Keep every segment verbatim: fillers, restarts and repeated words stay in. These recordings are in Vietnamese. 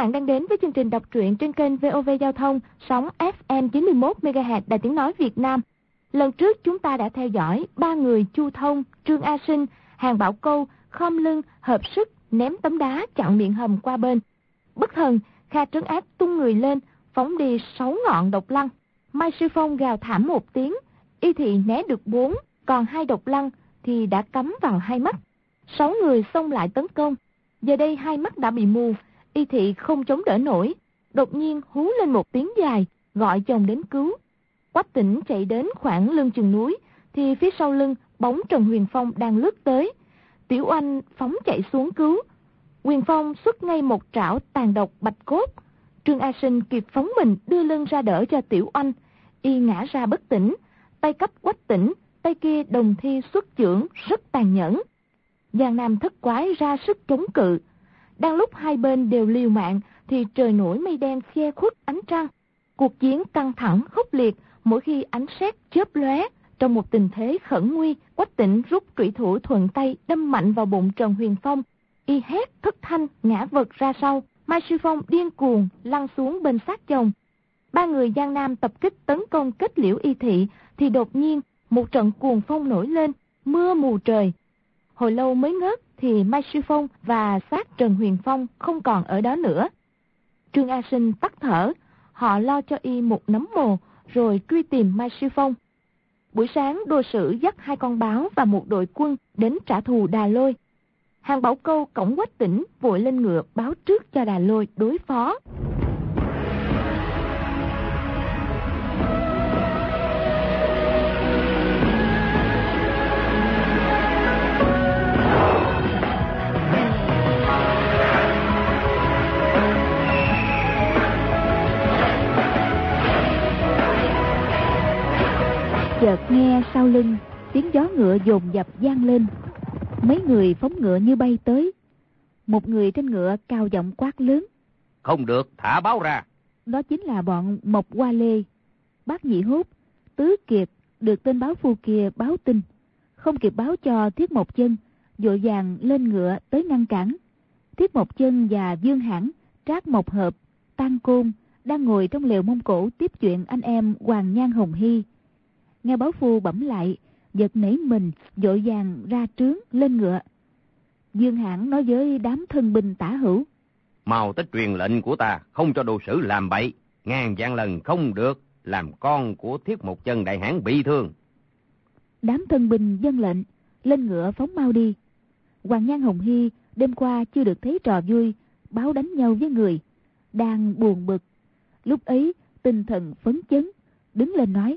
bạn đang đến với chương trình đọc truyện trên kênh vê o vê Giao thông, sóng ép em chín mươi mốt mê ga héc Đài Tiếng Nói Việt Nam. Lần trước chúng ta đã theo dõi ba người Chu Thông, Trương A Sinh, Hàn Bảo Câu khom lưng hợp sức ném tấm đá chặn miệng hầm qua bên. Bất thần, Kha Trấn Ác tung người lên, phóng đi sáu ngọn độc lăng. Mai Sư Phong gào thảm một tiếng, Y Thị né được bốn, còn hai độc lăng thì đã cắm vào hai mắt. Sáu người xông lại tấn công. Giờ đây hai mắt đã bị mù, Y Thị không chống đỡ nổi, đột nhiên hú lên một tiếng dài, gọi chồng đến cứu. Quách Tĩnh chạy đến khoảng lưng chừng núi, thì phía sau lưng bóng Trần Huyền Phong đang lướt tới. Tiểu Oanh phóng chạy xuống cứu. Huyền Phong xuất ngay một trảo tàn độc bạch cốt. Trương A Sinh kịp phóng mình đưa lưng ra đỡ cho Tiểu Oanh, y ngã ra bất tỉnh. Tay cấp Quách Tĩnh, tay kia đồng thi xuất chưởng rất tàn nhẫn. Giang Nam Thất Quái ra sức chống cự. Đang lúc hai bên đều liều mạng thì trời nổi mây đen che khuất ánh trăng. Cuộc chiến căng thẳng khốc liệt, mỗi khi ánh sét chớp lóe. Trong một tình thế khẩn nguy, Quách Tĩnh rút trụy thủ thuận tay đâm mạnh vào bụng Trần Huyền Phong. Y hét thất thanh ngã vật ra sau. Mai Sư Phong điên cuồng lăn xuống bên xác chồng. Ba người Giang Nam tập kích tấn công kết liễu Y Thị thì đột nhiên một trận cuồng phong nổi lên, mưa mù trời. Hồi lâu mới ngớt thì Mai Sư Phong và xác Trần Huyền Phong không còn ở đó nữa. Trương A Sinh tắt thở, họ lo cho y một nấm mồ rồi truy tìm Mai Sư Phong. Buổi sáng đô sử dắt hai con báo và một đội quân đến trả thù Đà Lôi. Hàn Bảo Câu cõng Quách Tĩnh vội lên ngựa báo trước cho Đà Lôi đối phó. Chợt nghe sau lưng tiếng gió ngựa dồn dập vang lên. Mấy người phóng ngựa như bay tới. Một người trên ngựa cao giọng quát lớn: Không được, thả báo ra. Đó chính là bọn Mộc Hoa Lê. Bác Nhị Hốt, Tứ Kiệt được tên báo phu kia báo tin, không kịp báo cho Thiết Mộc Chân, vội vàng lên ngựa tới ngăn cản. Thiết Mộc Chân và Dương Hãn, Trác Mộc Hợp, Tăng Côn đang ngồi trong lều Mông Cổ tiếp chuyện anh em Hoàng Nhan Hồng Hy. Nghe báo phu bẩm lại, giật nảy mình, vội vàng ra trướng lên ngựa. Dương Hãn nói với đám thân binh tả hữu: Mau tới truyền lệnh của ta, không cho đồ sử làm bậy, ngàn vạn lần không được làm con của Thiết Mộc Chân đại hãn bị thương. Đám thân binh vâng lệnh, lên ngựa phóng mau đi. Hoàng Nhan Hồng Hy đêm qua chưa được thấy trò vui báo đánh nhau với người, đang buồn bực. Lúc ấy tinh thần phấn chấn, đứng lên nói: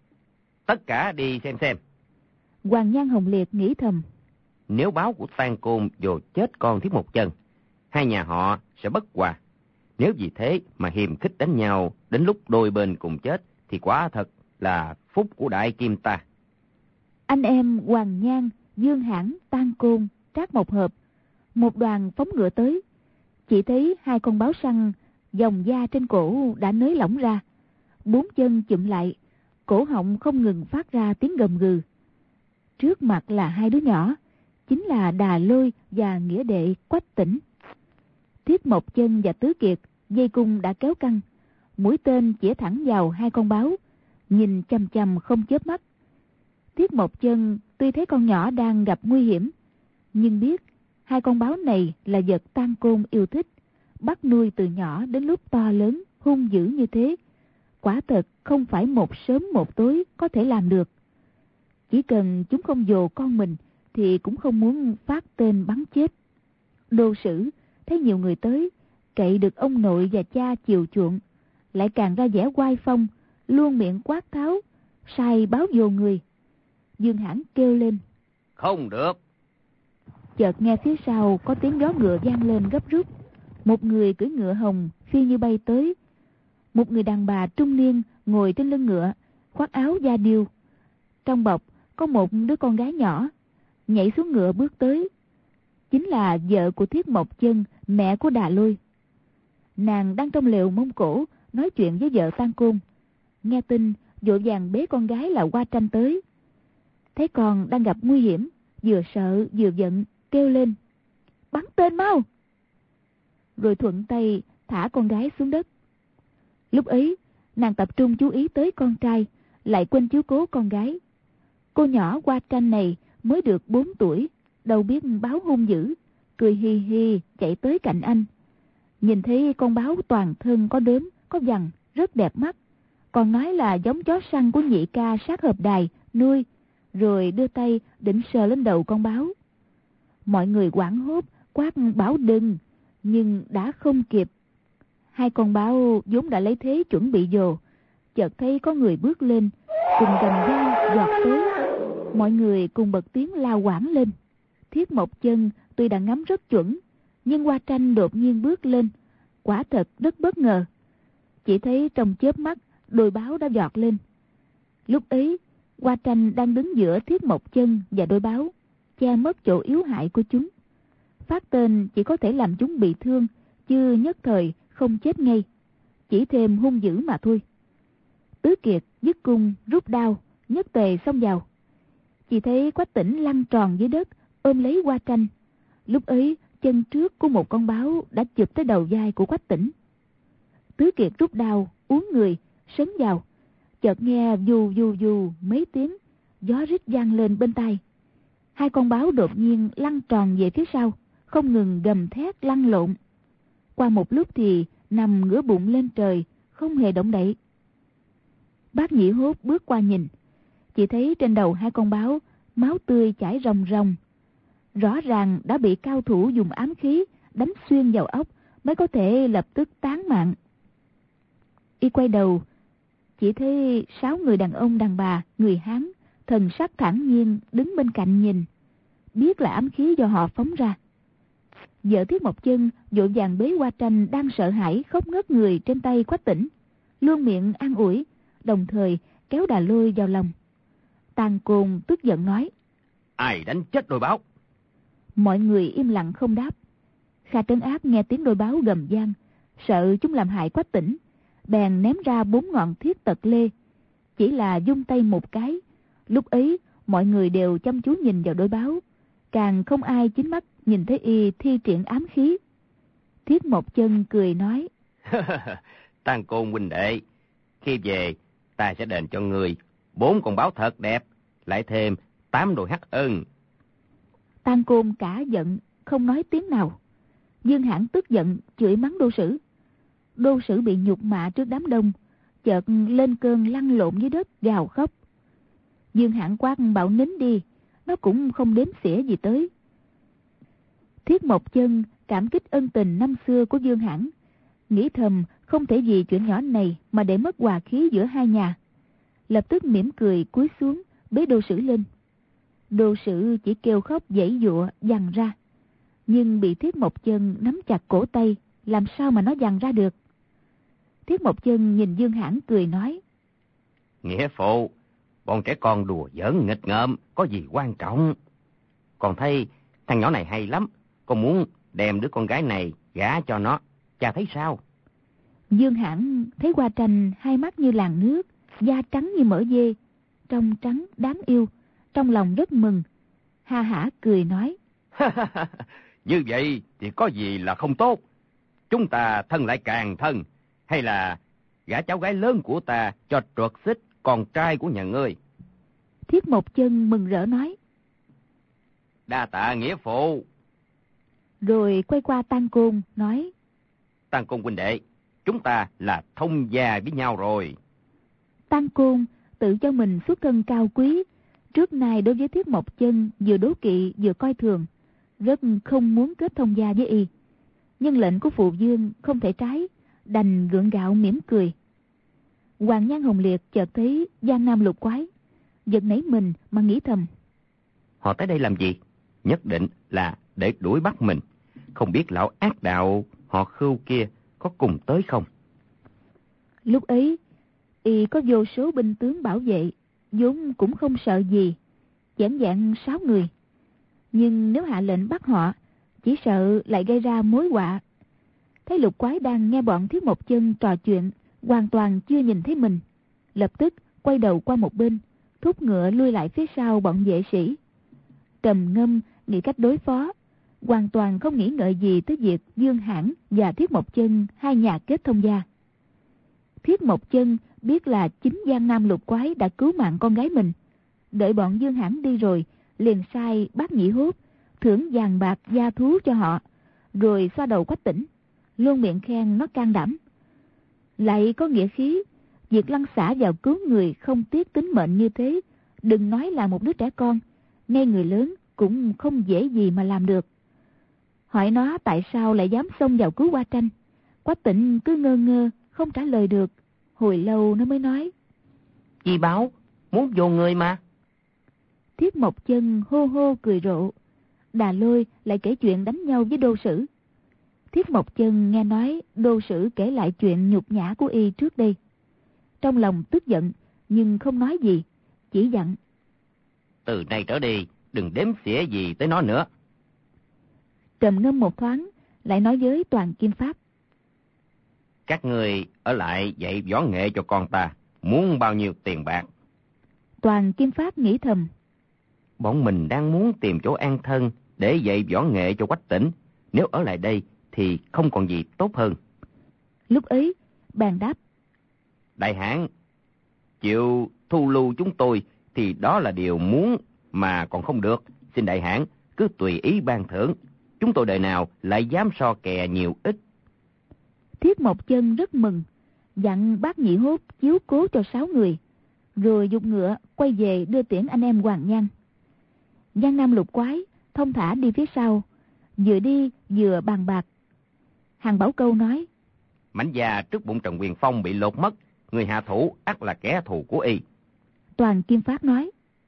Tất cả đi xem xem. Hoàng Nhan Hồng Liệt nghĩ thầm: Nếu báo của Tang Côn dù chết con Thiết Mộc Chân, hai nhà họ sẽ bất hòa. Nếu vì thế mà hiềm khích đánh nhau đến lúc đôi bên cùng chết thì quả thật là phúc của đại kim ta. Anh em Hoàng Nhan, Dương Hãn, Tang Côn, Trác Mộc Hợp một đoàn phóng ngựa tới. Chỉ thấy hai con báo săn dòng da trên cổ đã nới lỏng ra, bốn chân chụm lại, cổ họng không ngừng phát ra tiếng gầm gừ. Trước mặt là hai đứa nhỏ, chính là Đà Lôi và nghĩa đệ Quách Tĩnh. Thiết Mộc Chân và Tứ Kiệt dây cung đã kéo căng, mũi tên chĩa thẳng vào hai con báo, nhìn chằm chằm không chớp mắt. Thiết Mộc Chân tuy thấy con nhỏ đang gặp nguy hiểm, nhưng biết hai con báo này là vật Tang Côn yêu thích, bắt nuôi từ nhỏ đến lúc to lớn hung dữ như thế, quả thật không phải một sớm một tối có thể làm được. Chỉ cần chúng không dồ con mình thì cũng không muốn phát tên bắn chết. Đô sử thấy nhiều người tới, cậy được ông nội và cha chiều chuộng, lại càng ra vẻ oai phong, luôn miệng quát tháo, sai báo dồ người. Dương Hãn kêu lên: Không được. Chợt nghe phía sau có tiếng gió ngựa vang lên gấp rút. Một người cưỡi ngựa hồng phi như bay tới. Một người đàn bà trung niên ngồi trên lưng ngựa, khoác áo da điêu. Trong bọc có một đứa con gái nhỏ, nhảy xuống ngựa bước tới. Chính là vợ của Thiết Mộc Chân, mẹ của Đà Lôi. Nàng đang trong lều Mông Cổ nói chuyện với vợ Tang Côn. Nghe tin vội vàng bế con gái là Hoa Tranh tới. Thấy con đang gặp nguy hiểm, vừa sợ vừa giận, kêu lên: Bắn tên mau! Rồi thuận tay thả con gái xuống đất. Lúc ấy, nàng tập trung chú ý tới con trai, lại quên chiếu cố con gái. Cô nhỏ Hoa Tranh này mới được bốn tuổi, đâu biết báo hung dữ, cười hi hi chạy tới cạnh anh. Nhìn thấy con báo toàn thân có đốm, có vằn, rất đẹp mắt. Còn nói là giống chó săn của nhị ca sát hợp đài, nuôi, rồi đưa tay định sờ lên đầu con báo. Mọi người hoảng hốt, quát bảo đừng, nhưng đã không kịp. Hai con báo vốn đã lấy thế chuẩn bị dồ, chợt thấy có người bước lên, cùng gầm vang giọt tới. Mọi người cùng bật tiếng la hoảng lên. Thiết Mộc Chân tuy đã ngắm rất chuẩn, nhưng Hoa Tranh đột nhiên bước lên, quả thật rất bất ngờ. Chỉ thấy trong chớp mắt, đôi báo đã giọt lên. Lúc ấy, Hoa Tranh đang đứng giữa Thiết Mộc Chân và đôi báo, che mất chỗ yếu hại của chúng. Phát tên chỉ có thể làm chúng bị thương, chứ nhất thời không chết ngay, chỉ thêm hung dữ mà thôi. Tứ Kiệt dứt cung rút đao, nhất tề xông vào. Chỉ thấy Quách Tĩnh lăn tròn dưới đất, ôm lấy Hoa Tranh. Lúc ấy, chân trước của một con báo đã chụp tới đầu vai của Quách Tĩnh. Tứ Kiệt rút đao, uốn người, sấn vào. Chợt nghe dù dù dù mấy tiếng, gió rít vang lên bên tai. Hai con báo đột nhiên lăn tròn về phía sau, không ngừng gầm thét lăn lộn. Qua một lúc thì nằm ngửa bụng lên trời, không hề động đậy. Bác Nhĩ Hốt bước qua nhìn, chỉ thấy trên đầu hai con báo máu tươi chảy ròng ròng. Rõ ràng đã bị cao thủ dùng ám khí đánh xuyên vào ốc mới có thể lập tức tán mạng. Y quay đầu, chỉ thấy sáu người đàn ông đàn bà, người Hán, thần sắc thản nhiên đứng bên cạnh nhìn, biết là ám khí do họ phóng ra. Vợ Thiết Mộc Chân vội vàng bế Hoa Tranh đang sợ hãi khóc ngất người trên tay Quách Tĩnh, luôn miệng an ủi, đồng thời kéo Đà Lôi vào lòng. Tàn Côn tức giận nói: Ai đánh chết đôi báo? Mọi người im lặng không đáp. Kha Trấn Ác nghe tiếng đôi báo gầm vang, sợ chúng làm hại Quách Tĩnh, bèn ném ra bốn ngọn thiết tật lê. Chỉ là vung tay một cái, lúc ấy mọi người đều chăm chú nhìn vào đôi báo, càng không ai chính mắt nhìn thấy y thi triển ám khí. Thiết Mộc Chân cười nói: Tàn Côn huynh đệ, khi về ta sẽ đền cho người bốn con báo thật đẹp, lại thêm tám đôi hắc ưng. Tàn Côn cả giận không nói tiếng nào. Dương Hãn tức giận chửi mắng Đô Sử. Đô Sử bị nhục mạ trước đám đông, chợt lên cơn lăn lộn dưới đất gào khóc. Dương Hãn quát bảo nín đi, nó cũng không đếm xỉa gì tới. Thiết Mộc Chân cảm kích ân tình năm xưa của Dương Hãn, nghĩ thầm không thể vì chuyện nhỏ này mà để mất hòa khí giữa hai nhà. Lập tức mỉm cười cúi xuống bế Đô Sử lên. Đô Sử chỉ kêu khóc giãy giụa giằng ra, nhưng bị Thiết Mộc Chân nắm chặt cổ tay, làm sao mà nó giằng ra được. Thiết Mộc Chân nhìn Dương Hãn cười nói: Nghĩa phụ, bọn trẻ con đùa giỡn nghịch ngợm có gì quan trọng. Còn thấy thằng nhỏ này hay lắm, con muốn đem đứa con gái này gả cho nó, cha thấy sao? Dương Hãn thấy Hoa Tranh hai mắt như làn nước, da trắng như mỡ dê, trong trắng đáng yêu, trong lòng rất mừng, ha hả cười nói: Như vậy thì có gì là không tốt. Chúng ta thân lại càng thân, hay là gả cháu gái lớn của ta cho Truật Xích, con trai của nhà ngươi. Thiết Mộc Chân mừng rỡ nói: Đa tạ nghĩa phụ. Rồi quay qua Tàn Côn nói: Tàn Côn huynh đệ, chúng ta là thông gia với nhau rồi. Tàn Côn tự cho mình xuất thân cao quý, trước nay đối với Thiết Mộc Chân vừa đố kỵ vừa coi thường, rất không muốn kết thông gia với y. Nhưng lệnh của phụ vương không thể trái, đành gượng gạo mỉm cười. Hoàng Nhan Hồng Liệt chợt thấy Giang Nam Lục Quái, giật nảy mình mà nghĩ thầm: Họ tới đây làm gì? Nhất định là để đuổi bắt mình. Không biết lão ác đạo họ Khưu kia có cùng tới không? Lúc ấy y có vô số binh tướng bảo vệ, vốn cũng không sợ gì, vẻn vẹn sáu người. Nhưng nếu hạ lệnh bắt họ, chỉ sợ lại gây ra mối họa. Thấy Lục Quái đang nghe bọn Thiết Mộc Chân trò chuyện, hoàn toàn chưa nhìn thấy mình, lập tức quay đầu qua một bên, thúc ngựa lui lại phía sau bọn vệ sĩ. Trầm ngâm nghĩ cách đối phó, hoàn toàn không nghĩ ngợi gì tới việc Dương Hãn và Thiết Mộc Chân hai nhà kết thông gia. Thiết Mộc Chân biết là chính Giang Nam Lục Quái đã cứu mạng con gái mình, đợi bọn Dương Hãn đi rồi, liền sai bác Nhị Hốt thưởng vàng bạc gia thú cho họ, rồi xoa đầu Quách Tĩnh, luôn miệng khen nó can đảm. Lại có nghĩa khí, việc lăn xả vào cứu người không tiếc tính mệnh như thế, đừng nói là một đứa trẻ con, ngay người lớn cũng không dễ gì mà làm được. Hỏi nó tại sao lại dám xông vào cứu Hoa Tranh, Quách Tĩnh cứ ngơ ngơ không trả lời được. Hồi lâu nó mới nói: Chi báo, muốn vô người mà. Thiết Mộc Chân hô hô cười rộ. Đà Lôi lại kể chuyện đánh nhau với Đô Sử. Thiết Mộc Chân nghe nói Đô Sử kể lại chuyện nhục nhã của y trước đây, trong lòng tức giận nhưng không nói gì, chỉ dặn: Từ nay trở đi đừng đếm xỉa gì tới nó nữa. Trầm ngâm một thoáng, lại nói với Toàn Kim Pháp: Các người ở lại dạy võ nghệ cho con ta, muốn bao nhiêu tiền bạc? Toàn Kim Pháp nghĩ thầm: Bọn mình đang muốn tìm chỗ an thân để dạy võ nghệ cho Quách Tĩnh, nếu ở lại đây thì không còn gì tốt hơn. Lúc ấy bàn đáp: Đại hãn chịu thu lưu chúng tôi thì đó là điều muốn mà còn không được. Xin đại hãn cứ tùy ý ban thưởng, chúng tôi đời nào lại dám so kè nhiều ít. Thiết Mộc Chân rất mừng, dặn bác Nhị Hốt chiếu cố cho sáu người, rồi dục ngựa quay về đưa tiễn anh em Hoàng Nhan. Giang Nam Lục Quái thông thả đi phía sau, vừa đi vừa bàn bạc. Hàn Bảo Câu nói: Mãnh gia trước bụng Trần Quyền Phong bị lột mất, người hạ thủ ắt là kẻ thù của y. Toàn Kim Phát nói: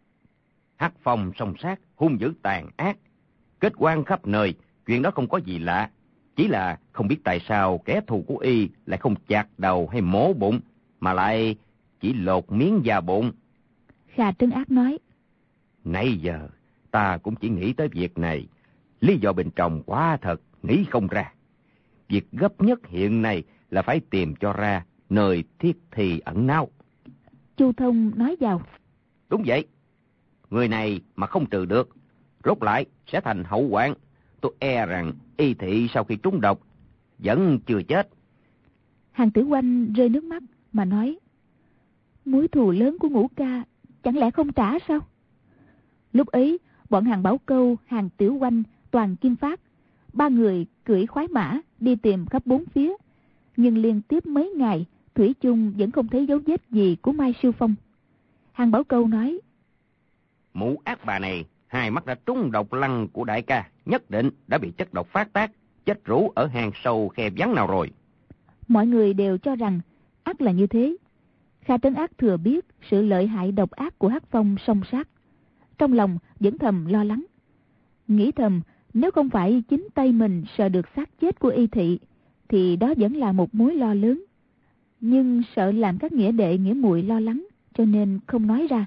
Hắc Phong song sát, hung dữ tàn ác, kết quan khắp nơi, chuyện đó không có gì lạ. Chỉ là không biết tại sao kẻ thù của y lại không chặt đầu hay mổ bụng, mà lại chỉ lột miếng da bụng. Khà Trấn Ác nói: Nãy giờ ta cũng chỉ nghĩ tới việc này, lý do bên trong quá thật nghĩ không ra. Việc gấp nhất hiện nay là phải tìm cho ra nơi thiết thi ẩn náu. Chu Thông nói vào: Đúng vậy, người này mà không trừ được, rốt lại sẽ thành hậu hoạn. Tôi e rằng y thị sau khi trúng độc vẫn chưa chết. Hàn Tử Oanh rơi nước mắt mà nói: Mối thù lớn của Ngũ Ca chẳng lẽ không trả sao? Lúc ấy bọn Hàn Bảo Câu, Hàn Tiểu Oanh, Toàn Kim Phát, ba người cưỡi khoái mã đi tìm khắp bốn phía, nhưng liên tiếp mấy ngày thủy chung vẫn không thấy dấu vết gì của Mai Siêu Phong. Hàn Bảo Câu nói: Mụ ác bà này hai mắt đã trúng độc lăng của đại ca, nhất định đã bị chất độc phát tác, chết rũ ở hang sâu khe vắng nào rồi. Mọi người đều cho rằng ắt là như thế. Kha Trấn Ác thừa biết sự lợi hại độc ác của Hắc Phong song sát, trong lòng vẫn thầm lo lắng, nghĩ thầm nếu không phải chính tay mình sợ được xác chết của y thị thì đó vẫn là một mối lo lớn, nhưng sợ làm các nghĩa đệ nghĩa muội lo lắng cho nên không nói ra.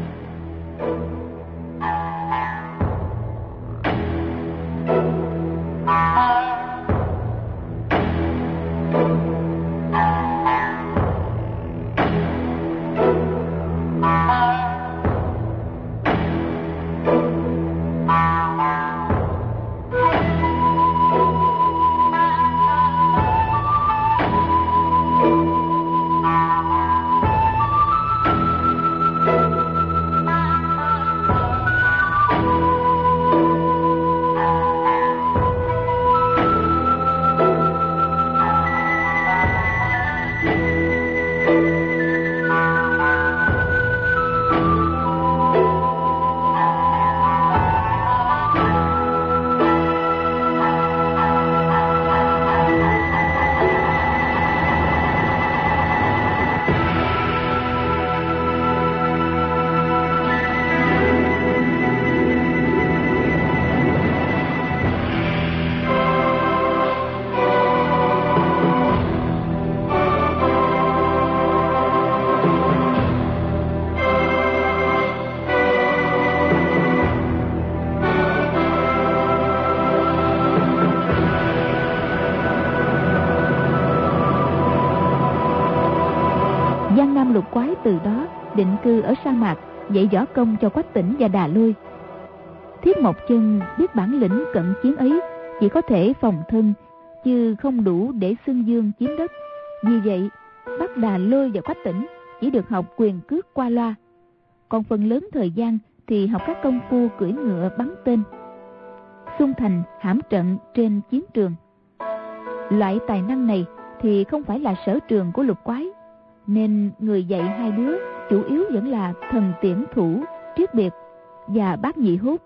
Lục Quái từ đó định cư ở sa mạc, dạy võ công cho Quách Tĩnh và Đà Lôi. Thiết Mộc Chân biết bản lĩnh cận chiến ấy chỉ có thể phòng thân, chứ không đủ để xưng dương chiếm đất. Vì vậy, Bắc Đà Lôi và Quách Tỉnh chỉ được học quyền cước qua loa, còn phần lớn thời gian thì học các công phu cưỡi ngựa bắn tên, xung thành hãm trận trên chiến trường. Loại tài năng này thì không phải là sở trường của Lục Quái, nên người dạy hai đứa chủ yếu vẫn là Thần Tiễn Thủ, Triết Biệt và Bát Nhị Hút.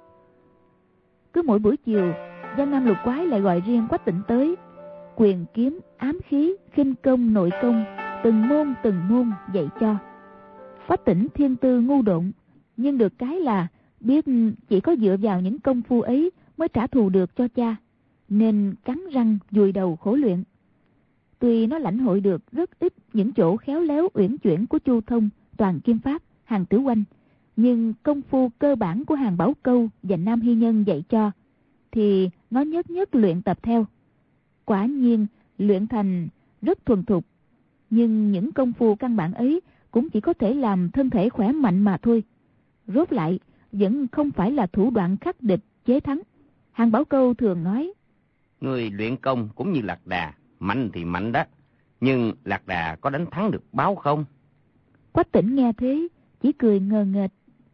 Cứ mỗi buổi chiều, Giang Nam Lục Quái lại gọi riêng Quách Tỉnh tới, quyền kiếm, ám khí, khinh công, nội công, từng môn từng môn dạy cho. Quách Tỉnh thiên tư ngu độn, nhưng được cái là biết chỉ có dựa vào những công phu ấy mới trả thù được cho cha, nên cắn răng vùi đầu khổ luyện. Tuy nó lãnh hội được rất ít những chỗ khéo léo uyển chuyển của Chu Thông, Toàn Kim Phát, Hàn Tử Oanh, nhưng công phu cơ bản của Hàn Bảo Câu và Nam Hy Nhân dạy cho thì nó nhất nhất luyện tập theo. Quả nhiên luyện thành rất thuần thục, nhưng những công phu căn bản ấy cũng chỉ có thể làm thân thể khỏe mạnh mà thôi. Rốt lại vẫn không phải là thủ đoạn khắc địch chế thắng. Hàn Bảo Câu thường nói: Người luyện công cũng như Lạc Đà, mạnh thì mạnh đó, nhưng Lạc Đà có đánh thắng được báo không? Quách Tỉnh nghe thế chỉ cười ngờ nghệch.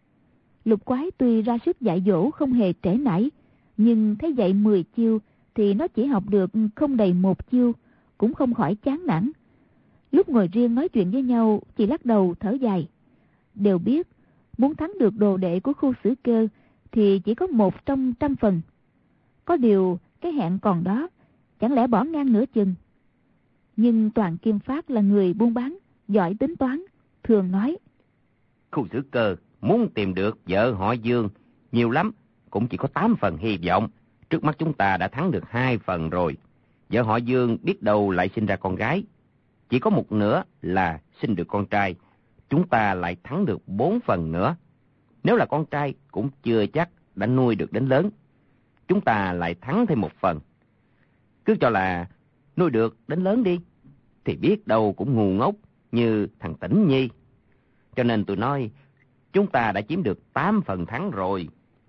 Lục Quái tuy ra sức dạy dỗ không hề trễ nải, nhưng thấy dạy mười chiêu thì nó chỉ học được không đầy một chiêu, cũng không khỏi chán nản. Lúc ngồi riêng nói chuyện với nhau chỉ lắc đầu thở dài. Đều biết muốn thắng được đồ đệ của Khu Sử Cơ thì chỉ có một trong trăm phần. Có điều cái hẹn còn đó, chẳng lẽ bỏ ngang nửa chừng. Nhưng Toàn Kim Phát là người buôn bán, giỏi tính toán, thường nói: Khu Sử Cơ muốn tìm được vợ họ Dương, nhiều lắm cũng chỉ có tám phần hy vọng. Trước mắt chúng ta đã thắng được hai phần rồi. Vợ họ Dương biết đâu lại sinh ra con gái, chỉ có một nửa là sinh được con trai. Chúng ta lại thắng được bốn phần nữa. Nếu là con trai cũng chưa chắc đã nuôi được đến lớn. Chúng ta lại thắng thêm một phần. Cứ cho là nuôi được đến lớn đi, thì biết đâu cũng ngu ngốc như thằng Tĩnh Nhi. Cho nên tôi nói chúng ta đã chiếm được tám phần thắng rồi.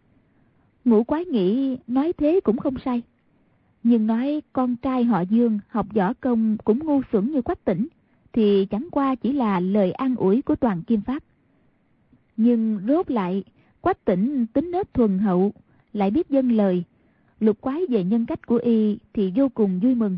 Ngũ Quái nghĩ nói thế cũng không sai, nhưng nói con trai họ Dương học võ công cũng ngu xuẩn như Quách Tỉnh thì chẳng qua chỉ là lời an ủi của Toàn Kim Phát. Nhưng rốt lại Quách Tỉnh tính nết thuần hậu, lại biết dâng lời. Lục Quái về nhân cách của y thì vô cùng vui mừng.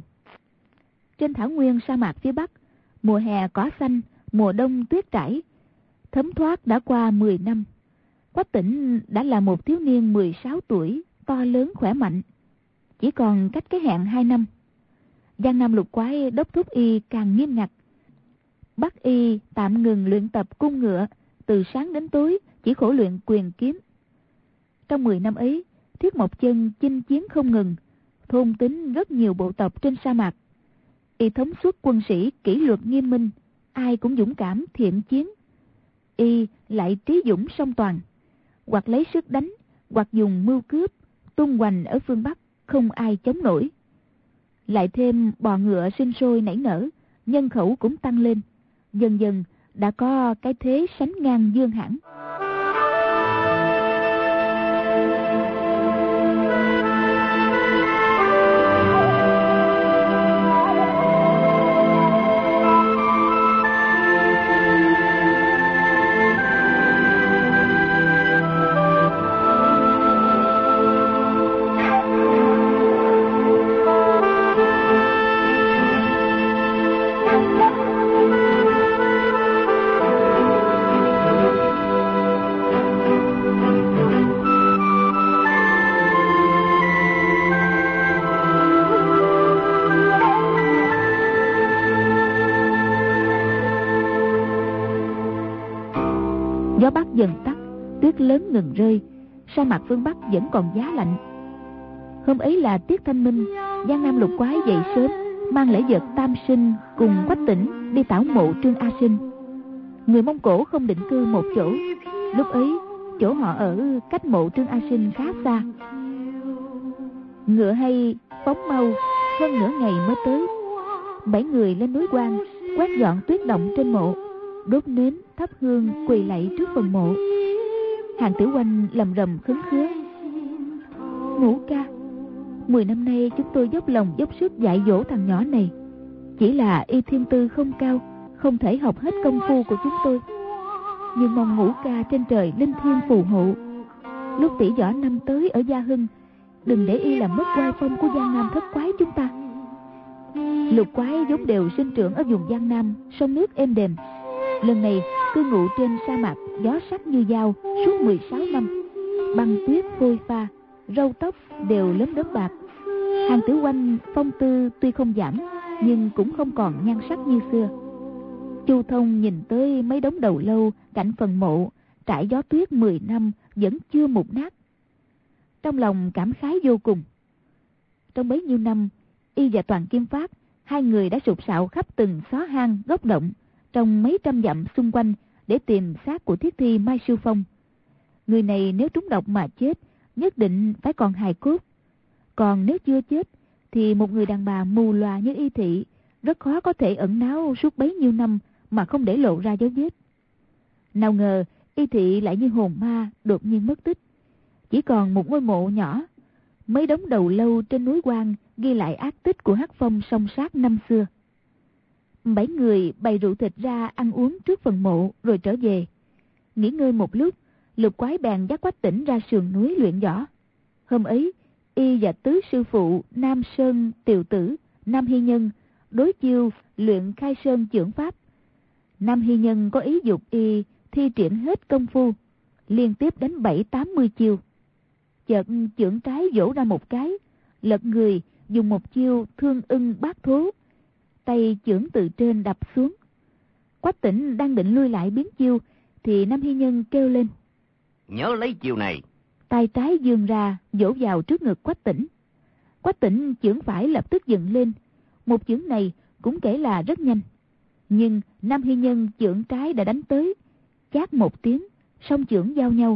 Trên thảo nguyên sa mạc phía Bắc, mùa hè cỏ xanh, mùa đông tuyết trải, thấm thoát đã qua mười năm. Quách Tỉnh đã là một thiếu niên mười sáu tuổi, to lớn khỏe mạnh. Chỉ còn cách cái hẹn hai năm. Giang Nam Lục Quái đốc thúc y càng nghiêm ngặt, bắt y tạm ngừng luyện tập cung ngựa, từ sáng đến tối chỉ khổ luyện quyền kiếm. Trong mười năm ấy, Thiết Mộc Chân chinh chiến không ngừng, thôn tính rất nhiều bộ tộc trên sa mạc. Y thống suốt quân sĩ kỷ luật nghiêm minh, ai cũng dũng cảm thiện chiến. Y lại trí dũng song toàn, hoặc lấy sức đánh, hoặc dùng mưu cướp, tung hoành ở phương Bắc, không ai chống nổi. Lại thêm bò ngựa sinh sôi nảy nở, nhân khẩu cũng tăng lên, dần dần đã có cái thế sánh ngang Dương Hãn. Gió Bắc dần tắt, tuyết lớn ngừng rơi, sa mạc phương Bắc vẫn còn giá lạnh. Hôm ấy là tiết thanh minh, Giang Nam Lục Quái dậy sớm, mang lễ vật tam sinh cùng Quách Tỉnh đi tảo mộ Trương A Sinh. Người Mông Cổ không định cư một chỗ, lúc ấy chỗ họ ở cách mộ Trương A Sinh khá xa. Ngựa hay phóng mau, hơn nửa ngày mới tới. Bảy người lên núi Quan, quét dọn tuyết động trên mộ, đốt nến thắp hương quỳ lạy trước phần mộ. Hàn Tử Oanh lầm rầm khấn khứa: Ngũ ca, mười năm nay chúng tôi dốc lòng dốc sức dạy dỗ thằng nhỏ này. Chỉ là y thiên tư không cao, không thể học hết công phu của chúng tôi. Nhưng mong Ngũ ca trên trời linh thiêng phù hộ, lúc tỷ võ năm tới ở Gia Hưng, đừng để y làm mất oai phong của Giang Nam thất quái chúng ta. Lục quái vốn đều sinh trưởng ở vùng Giang Nam, sông nước êm đềm. Lần này cư ngụ trên sa mạc gió sắc như dao suốt mười sáu năm, băng tuyết phôi pha, râu tóc đều lấm đốm bạc. Hàng Tử Oanh phong tư tuy không giảm, nhưng cũng không còn nhan sắc như xưa. Chu Thông nhìn tới mấy đống đầu lâu cạnh phần mộ trải gió tuyết mười năm vẫn chưa mục nát, trong lòng cảm khái vô cùng. Trong bấy nhiêu năm, y và Toàn Kim Phát, hai người đã sục sạo khắp từng xó hang góc động trong mấy trăm dặm xung quanh để tìm xác của Thiết Thi Mai Sư Phong. Người này nếu trúng độc mà chết, nhất định phải còn hài cốt. Còn nếu chưa chết, thì một người đàn bà mù lòa như Y Thị rất khó có thể ẩn náu suốt bấy nhiêu năm mà không để lộ ra dấu vết. Nào ngờ Y Thị lại như hồn ma đột nhiên mất tích, chỉ còn một ngôi mộ nhỏ, mấy đống đầu lâu trên núi Quan ghi lại ác tích của Hắc Phong song sát năm xưa. Bảy người bày rượu thịt ra ăn uống trước phần mộ rồi trở về. Nghỉ ngơi một lúc, Lục Quái bèn dắt Quách Tĩnh ra sườn núi luyện võ. Hôm ấy, y và tứ sư phụ Nam Sơn Tiều Tử, Nam Hy Nhân đối chiêu luyện Khai Sơn chưởng pháp. Nam Hy Nhân có ý dục y thi triển hết công phu, liên tiếp đánh bảy tám mươi chiêu. Chợt chưởng trái vỗ ra một cái, lật người dùng một chiêu thương ưng bát thố, tay chưởng từ trên đập xuống. Quách Tĩnh đang định lui lại biến chiêu thì Nam Hy Nhân kêu lên: Nhớ lấy chiêu này. Tay trái vươn ra vỗ vào trước ngực Quách Tĩnh. Quách Tĩnh chưởng phải lập tức dựng lên. Một chưởng này cũng kể là rất nhanh, nhưng Nam Hy Nhân chưởng trái đã đánh tới, chát một tiếng, song chưởng giao nhau.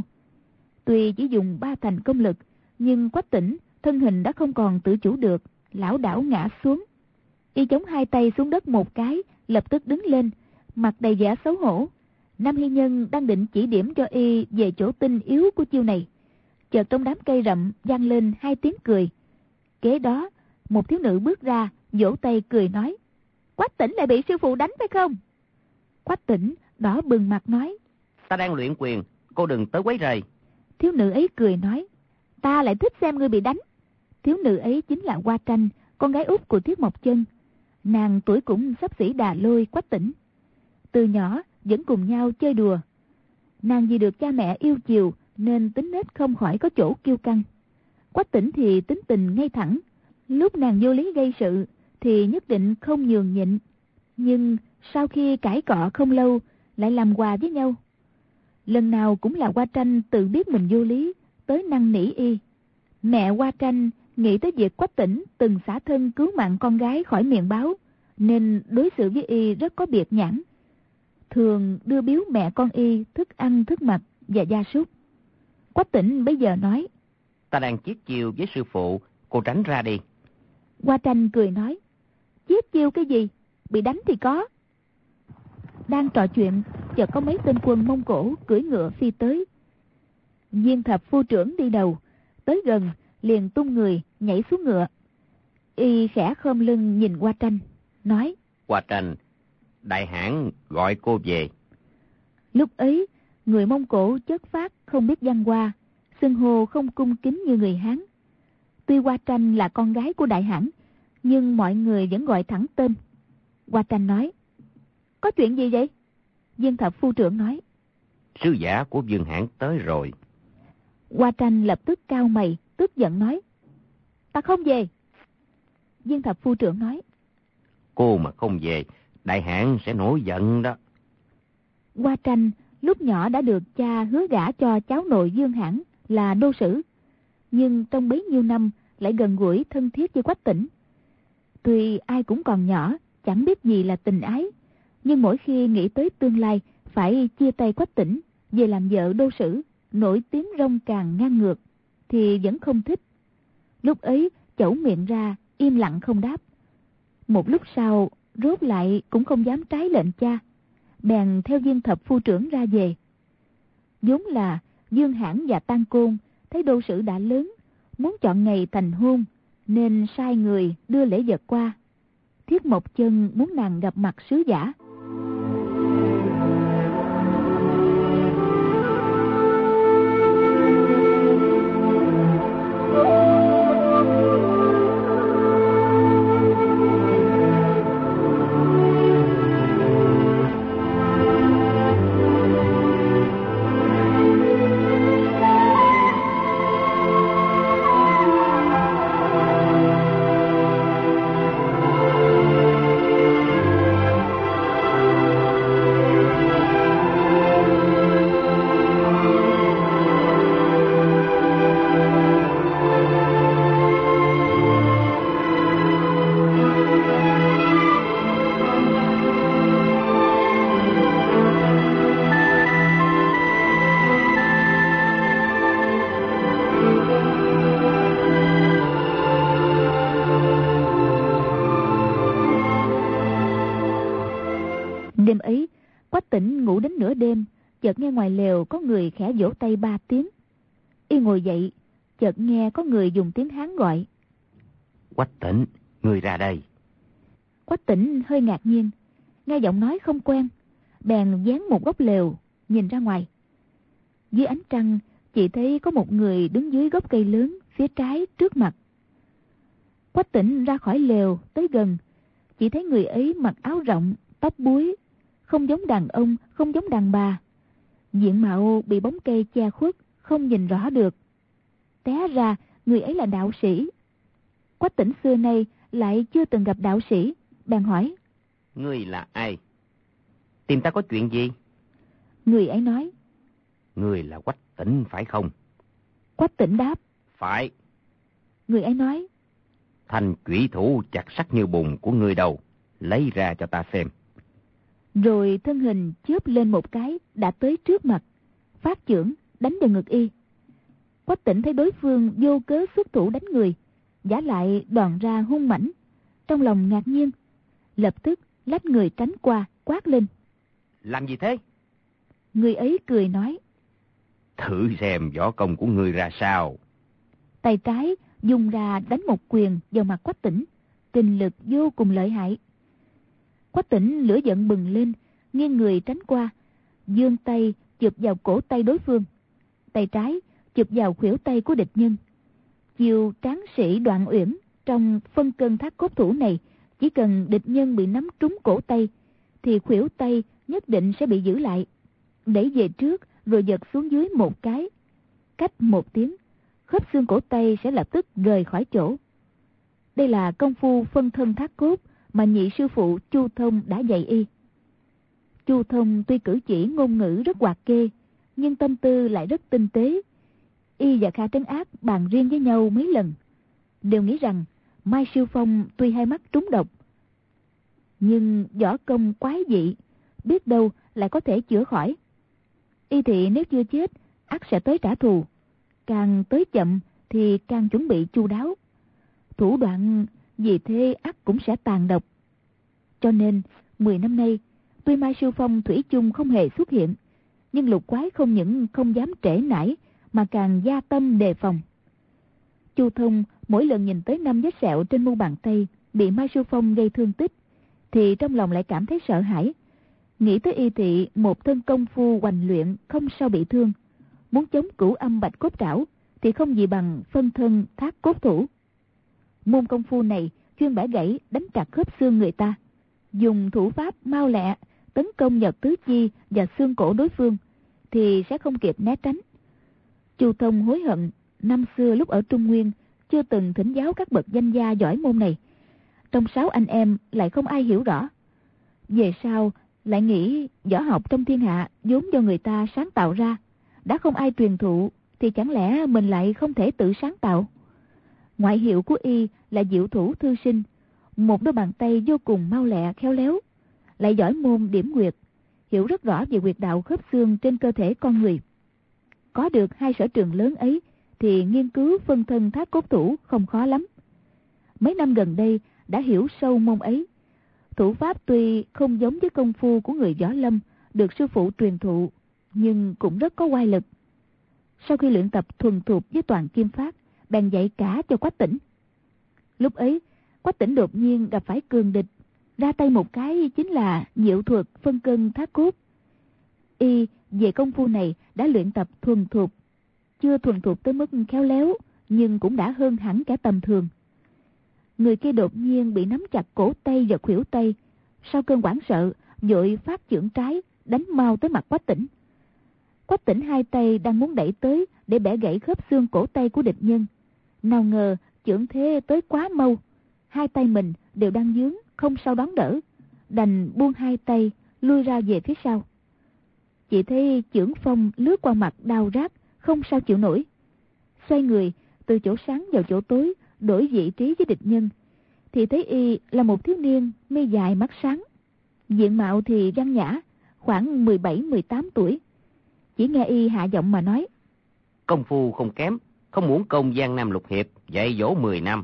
Tuy chỉ dùng ba thành công lực, nhưng Quách Tĩnh thân hình đã không còn tự chủ được, lảo đảo ngã xuống. Y chống hai tay xuống đất một cái, lập tức đứng lên, mặt đầy vẻ xấu hổ. Nam Hy Nhân đang định chỉ điểm cho y về chỗ tinh yếu của chiêu này, chợt trong đám cây rậm vang lên hai tiếng cười. Kế đó một thiếu nữ bước ra, vỗ tay cười nói: Quách Tĩnh lại bị sư phụ đánh phải không? Quách Tĩnh đỏ bừng mặt nói: Ta đang luyện quyền, cô đừng tới quấy rầy. Thiếu nữ ấy cười nói: Ta lại thích xem ngươi bị đánh. Thiếu nữ ấy chính là Hoa Tranh, con gái út của Thiết Mộc Chân. Nàng tuổi cũng xấp xỉ Đà Lôi, Quách Tĩnh. Từ nhỏ vẫn cùng nhau chơi đùa. Nàng vì được cha mẹ yêu chiều nên tính nết không khỏi có chỗ kiêu căng. Quách Tĩnh thì tính tình ngay thẳng, lúc nàng vô lý gây sự thì nhất định không nhường nhịn. Nhưng sau khi cãi cọ không lâu lại làm quà với nhau. Lần nào cũng là Hoa Tranh tự biết mình vô lý, tới năn nỉ y. Mẹ Hoa Tranh nghĩ tới việc Quách Tĩnh từng xả thân cứu mạng con gái khỏi miệng báo, nên đối xử với y rất có biệt nhãn, thường đưa biếu mẹ con y thức ăn thức mặc và gia súc. Quách Tĩnh bây giờ nói: Ta đang chiết chiêu với sư phụ, cô tránh ra đi. Hoa Tranh cười nói: Chiết chiêu cái gì, bị đánh thì có. Đang trò chuyện, chợt có mấy tên quân Mông Cổ cưỡi ngựa phi tới. Viên Thập phu trưởng đi đầu, tới gần liền tung người nhảy xuống ngựa. Y khẽ khom lưng nhìn Hoa Tranh, nói: Hoa Tranh, đại hãn gọi cô về. Lúc ấy người Mông Cổ chất phác không biết văn hoa, xưng hô không cung kính như người Hán. Tuy Hoa Tranh là con gái của đại hãn, nhưng mọi người vẫn gọi thẳng tên. Hoa Tranh nói: Có chuyện gì vậy? Viên Thập phu trưởng nói: Sứ giả của Vương Hãn tới rồi. Hoa Tranh lập tức cau mày, tức giận nói: Ta không về. Viên Thập phu trưởng nói: Cô mà không về, đại hãn sẽ nổi giận đó. Hoa Tranh lúc nhỏ đã được cha hứa gả cho cháu nội Dương Hãn là đô sử, nhưng trong bấy nhiêu năm lại gần gũi thân thiết với Quách Tĩnh. Tuy ai cũng còn nhỏ, chẳng biết gì là tình ái, nhưng mỗi khi nghĩ tới tương lai phải chia tay Quách Tĩnh về làm vợ đô sử, nổi tiếng rông càng ngang ngược, thì vẫn không thích. Lúc ấy chẩu miệng ra, im lặng không đáp. Một lúc sau rốt lại cũng không dám trái lệnh cha, bèn theo Viên Thập phu trưởng ra về. Vốn là Dương Hãn và Tăng Côn thấy đô sử đã lớn, muốn chọn ngày thành hôn, nên sai người đưa lễ vật qua. Thiết Mộc Chân muốn nàng gặp mặt sứ giả. Đêm ấy, Quách Tĩnh ngủ đến nửa đêm, chợt nghe ngoài lều có người khẽ vỗ tay ba tiếng. Y ngồi dậy, chợt nghe có người dùng tiếng Hán gọi. Quách Tĩnh, người ra đây. Quách Tĩnh hơi ngạc nhiên, nghe giọng nói không quen, bèn dán một góc lều, nhìn ra ngoài. Dưới ánh trăng, chỉ thấy có một người đứng dưới gốc cây lớn phía trái trước mặt. Quách Tĩnh ra khỏi lều, tới gần, chỉ thấy người ấy mặc áo rộng, tóc búi, không giống đàn ông, không giống đàn bà. Diện mạo bị bóng cây che khuất, không nhìn rõ được. Té ra, người ấy là đạo sĩ. Quách Tĩnh xưa nay lại chưa từng gặp đạo sĩ, bèn hỏi. Ngươi là ai? Tìm ta có chuyện gì? Người ấy nói. Ngươi là Quách Tĩnh phải không? Quách Tĩnh đáp. Phải. Người ấy nói. Thanh chủy thủ chặt sắc như bùn của ngươi đâu? Lấy ra cho ta xem. Rồi thân hình chớp lên một cái, đã tới trước mặt, phát chưởng đánh vào ngực y. Quách Tĩnh thấy đối phương vô cớ xuất thủ đánh người, giả lại đòn ra hung mãnh, trong lòng ngạc nhiên, lập tức lách người tránh qua, quát lên. Làm gì thế? Người ấy cười nói. Thử xem võ công của ngươi ra sao. Tay trái dùng ra đánh một quyền vào mặt Quách Tĩnh, kinh lực vô cùng lợi hại. Quách Tĩnh lửa giận bừng lên, nghiêng người tránh qua, giương tay chụp vào cổ tay đối phương, tay trái chụp vào khuỷu tay của địch nhân. Chiêu tráng sĩ Đoạn Uyển trong phân cân thác cốt thủ này, chỉ cần địch nhân bị nắm trúng cổ tay, thì khuỷu tay nhất định sẽ bị giữ lại, đẩy về trước rồi giật xuống dưới một cái. Cách một tiếng, khớp xương cổ tay sẽ lập tức rời khỏi chỗ. Đây là công phu phân thân thác cốt mà nhị sư phụ Chu Thông đã dạy y. Chu Thông tuy cử chỉ ngôn ngữ rất hoạt kê, nhưng tâm tư lại rất tinh tế. Y và Kha Trấn Ác bàn riêng với nhau mấy lần, đều nghĩ rằng Mai Siêu Phong tuy hai mắt trúng độc, nhưng võ công quái dị, biết đâu lại có thể chữa khỏi. Y thị nếu chưa chết, ắt sẽ tới trả thù, càng tới chậm thì càng chuẩn bị chu đáo. Thủ đoạn vì thế ắt cũng sẽ tàn độc. Cho nên mười năm nay, tuy Mai Siêu Phong thủy chung không hề xuất hiện, nhưng lục quái không những không dám trễ nải, mà càng gia tâm đề phòng. Chu Thông mỗi lần nhìn tới năm vết sẹo trên mu bàn tay bị Mai Siêu Phong gây thương tích, thì trong lòng lại cảm thấy sợ hãi. Nghĩ tới y thị một thân công phu hoành luyện không sao bị thương, muốn chống cửu âm bạch cốt trảo thì không gì bằng phân thân thác cốt thủ. Môn công phu này chuyên bẻ gãy đánh chặt khớp xương người ta, dùng thủ pháp mau lẹ tấn công vào tứ chi và xương cổ đối phương, thì sẽ không kịp né tránh. Chu Thông hối hận năm xưa lúc ở Trung Nguyên chưa từng thỉnh giáo các bậc danh gia giỏi môn này. Trong sáu anh em lại không ai hiểu rõ. Về sau lại nghĩ võ học trong thiên hạ vốn do người ta sáng tạo ra, đã không ai truyền thụ thì chẳng lẽ mình lại không thể tự sáng tạo. Ngoại hiệu của y là diệu thủ thư sinh, một đôi bàn tay vô cùng mau lẹ khéo léo, lại giỏi môn điểm huyệt, hiểu rất rõ về huyệt đạo khớp xương trên cơ thể con người. Có được hai sở trường lớn ấy thì nghiên cứu phân thân thác cốt thủ không khó lắm. Mấy năm gần đây đã hiểu sâu môn ấy. Thủ pháp tuy không giống với công phu của người võ lâm được sư phụ truyền thụ, nhưng cũng rất có oai lực. Sau khi luyện tập thuần thục với toàn kim pháp, bèn dạy cả cho Quách Tĩnh. Lúc ấy, Quách Tĩnh đột nhiên gặp phải cường địch, ra tay một cái chính là diệu thuật phân cân thác cốt. Y về công phu này đã luyện tập thuần thục, chưa thuần thục tới mức khéo léo, nhưng cũng đã hơn hẳn kẻ tầm thường. Người kia đột nhiên bị nắm chặt cổ tay và khuỷu tay, sau cơn hoảng sợ, vội phát chưởng trái đánh mau tới mặt Quách Tĩnh. Quách Tĩnh hai tay đang muốn đẩy tới để bẻ gãy khớp xương cổ tay của địch nhân, nào ngờ chưởng thế tới quá mau, hai tay mình đều đang vướng, không sao đón đỡ, đành buông hai tay lui ra về phía sau. Chỉ thấy chưởng phong lướt qua mặt đau rát, không sao chịu nổi. Xoay người từ chỗ sáng vào chỗ tối, đổi vị trí với địch nhân, thì thấy y là một thiếu niên mi dài mắt sáng, diện mạo thì văn nhã, khoảng mười bảy mười tám tuổi. Chỉ nghe y hạ giọng mà nói: Công phu không kém, không muốn công Giang Nam Lục Hiệp, dạy dỗ mười năm.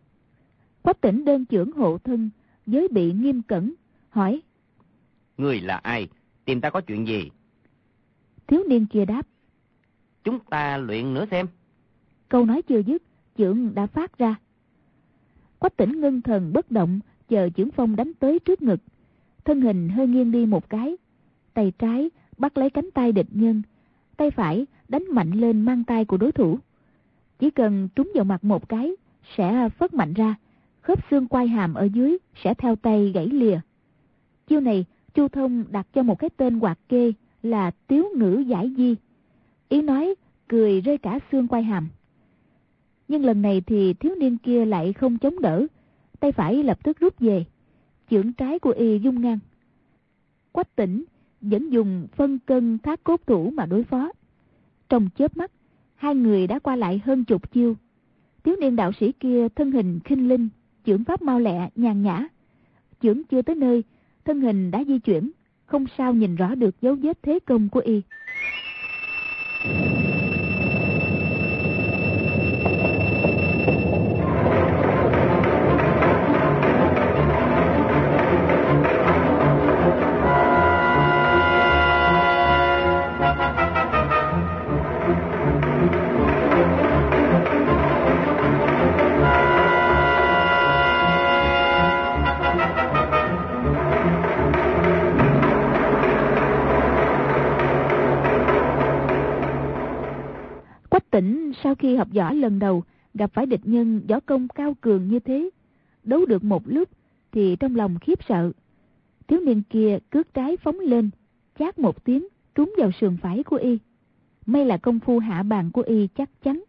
Quách Tĩnh đơn chưởng hộ thân, giới bị nghiêm cẩn, hỏi: Người là ai? Tìm ta có chuyện gì? Thiếu niên kia đáp: Chúng ta luyện nữa xem. Câu nói chưa dứt, chưởng đã phát ra. Quách Tĩnh ngưng thần bất động, chờ chưởng phong đánh tới trước ngực, thân hình hơi nghiêng đi một cái, tay trái bắt lấy cánh tay địch nhân, tay phải đánh mạnh lên mang tay của đối thủ. Chỉ cần trúng vào mặt một cái sẽ phất mạnh ra, khớp xương quai hàm ở dưới sẽ theo tay gãy lìa. Chiêu này Chu Thông đặt cho một cái tên hoạt kê là Tiếu Ngữ Giải Di, ý nói cười rơi cả xương quai hàm. Nhưng lần này thì thiếu niên kia lại không chống đỡ, tay phải lập tức rút về, chưởng trái của y dung ngang. Quách Tĩnh vẫn dùng phân cân thác cốt thủ mà đối phó. Trong chớp mắt, hai người đã qua lại hơn chục chiêu. Thiếu niên đạo sĩ kia thân hình khinh linh, chưởng pháp mau lẹ nhàn nhã. Chưởng chưa tới nơi, thân hình đã di chuyển, không sao nhìn rõ được dấu vết thế công của y. Tĩnh sau khi học võ lần đầu gặp phải địch nhân võ công cao cường như thế, đấu được một lúc thì trong lòng khiếp sợ. Thiếu niên kia cước trái phóng lên, chát một tiếng trúng vào sườn phải của y. May là công phu hạ bàn của y chắc chắn.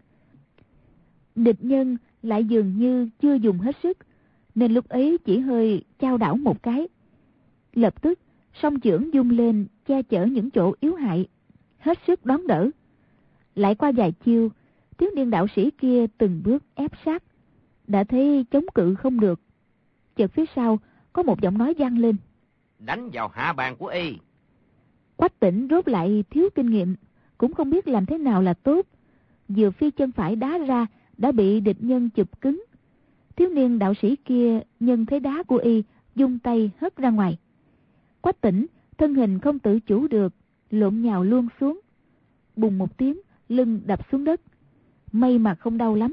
Địch nhân lại dường như chưa dùng hết sức, nên lúc ấy chỉ hơi chao đảo một cái. Lập tức song chưởng dung lên che chở những chỗ yếu hại, hết sức đón đỡ. Lại qua vài chiêu, thiếu niên đạo sĩ kia từng bước ép sát, đã thấy chống cự không được. Chợt phía sau có một giọng nói vang lên: Đánh vào hạ bàn của y. Quách Tĩnh rốt lại thiếu kinh nghiệm, cũng không biết làm thế nào là tốt. Vừa phi chân phải đá ra đã bị địch nhân chụp cứng. Thiếu niên đạo sĩ kia nhân thế đá của y, dung tay hất ra ngoài. Quách Tĩnh thân hình không tự chủ được, lộn nhào luôn xuống. Bùng một tiếng, lưng đập xuống đất. May mà không đau lắm.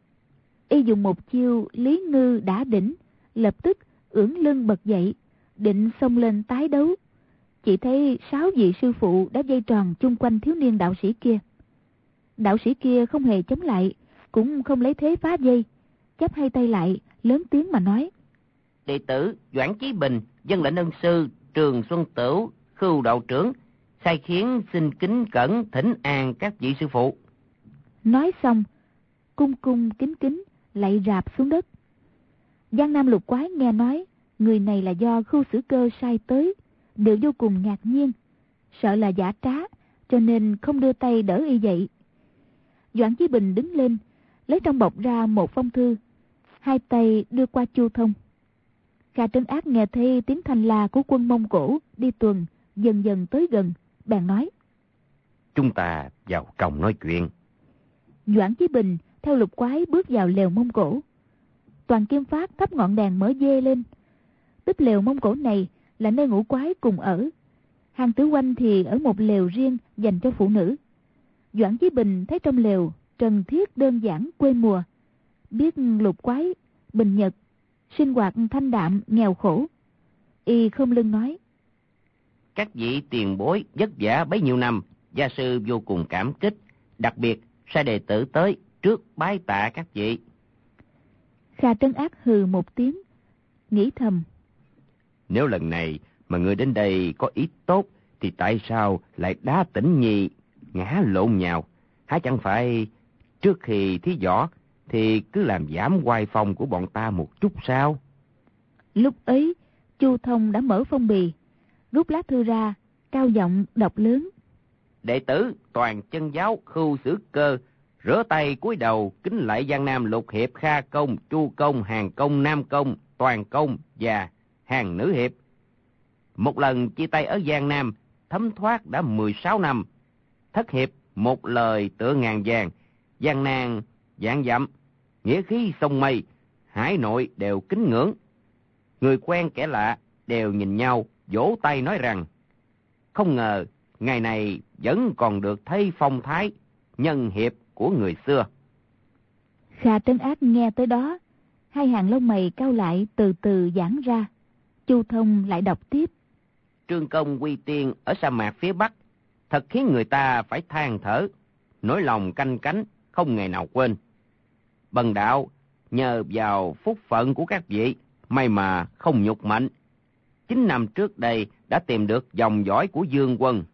Y dùng một chiêu Lý Ngư đã đỉnh, lập tức ưỡn lưng bật dậy, định xông lên tái đấu. Chỉ thấy sáu vị sư phụ đã dây tròn chung quanh thiếu niên đạo sĩ kia. Đạo sĩ kia không hề chống lại, cũng không lấy thế phá dây, chắp hai tay lại, lớn tiếng mà nói: Đệ tử Doãn Chí Bình, dân lệnh ân sư Trường Xuân Tửu, Khưu đạo trưởng, sai khiến xin kính cẩn thỉnh an các vị sư phụ. Nói xong, cung cung kính kính lạy rạp xuống đất. Giang Nam Lục Quái nghe nói người này là do Khưu Sử Cơ sai tới, đều vô cùng ngạc nhiên, sợ là giả trá, cho nên không đưa tay đỡ y dậy. Doãn Chí Bình đứng lên, lấy trong bọc ra một phong thư, hai tay đưa qua Chu Thông. Kha Trấn Ác nghe thấy tiếng thanh la của quân Mông Cổ đi tuần dần dần tới gần, bèn nói: Chúng ta vào cổng nói chuyện. Doãn Chí Bình theo Lục Quái bước vào lều Mông Cổ. Toàn Kim Phát thắp ngọn đèn mở dê lên. Bếp lều Mông Cổ này là nơi ngũ quái cùng ở. Hàng Tử Oanh thì ở một lều riêng dành cho phụ nữ. Doãn Chí Bình thấy trong lều trần thiết đơn giản quê mùa, biết lục quái, bình nhật, sinh hoạt thanh đạm, nghèo khổ. Y không lưng nói: Các vị tiền bối vất vả bấy nhiêu năm, gia sư vô cùng cảm kích, đặc biệt sai đệ tử tới trước bái tạ các vị. Kha Trấn Ác hừ một tiếng, nghĩ thầm: Nếu lần này mà người đến đây có ý tốt, thì tại sao lại đá Tĩnh Nhi ngã lộn nhào? Há chẳng phải trước khi thí võ thì cứ làm giảm oai phong của bọn ta một chút sao? Lúc ấy Chu Thông đã mở phong bì, rút lá thư ra, cao giọng đọc lớn: Đệ tử toàn chân giáo Khưu Sử Cơ rửa tay cúi đầu kính lạy Giang Nam Lục Hiệp, Kha Công, Chu Công, Hàn Công, Nam Công, Toàn Công và Hàn Nữ Hiệp. Một lần chia tay ở Giang Nam, thấm thoát đã mười sáu năm. Thất hiệp một lời tựa ngàn vàng, gian nan vạn dặm, nghĩa khí sông mây, hải nội đều kính ngưỡng. Người quen kẻ lạ đều nhìn nhau vỗ tay nói rằng: Không ngờ ngày này vẫn còn được thấy phong thái nhân hiệp của người xưa. Kha Trấn Ác nghe tới đó, hai hàng lông mày cau lại từ từ giãn ra. Chu Thông lại đọc tiếp: Trương công quy tiên ở sa mạc phía Bắc, thật khiến người ta phải than thở, nỗi lòng canh cánh không ngày nào quên. Bần đạo nhờ vào phúc phận của các vị, may mà không nhục mạnh. Chín năm trước đây đã tìm được dòng dõi của Dương Quân.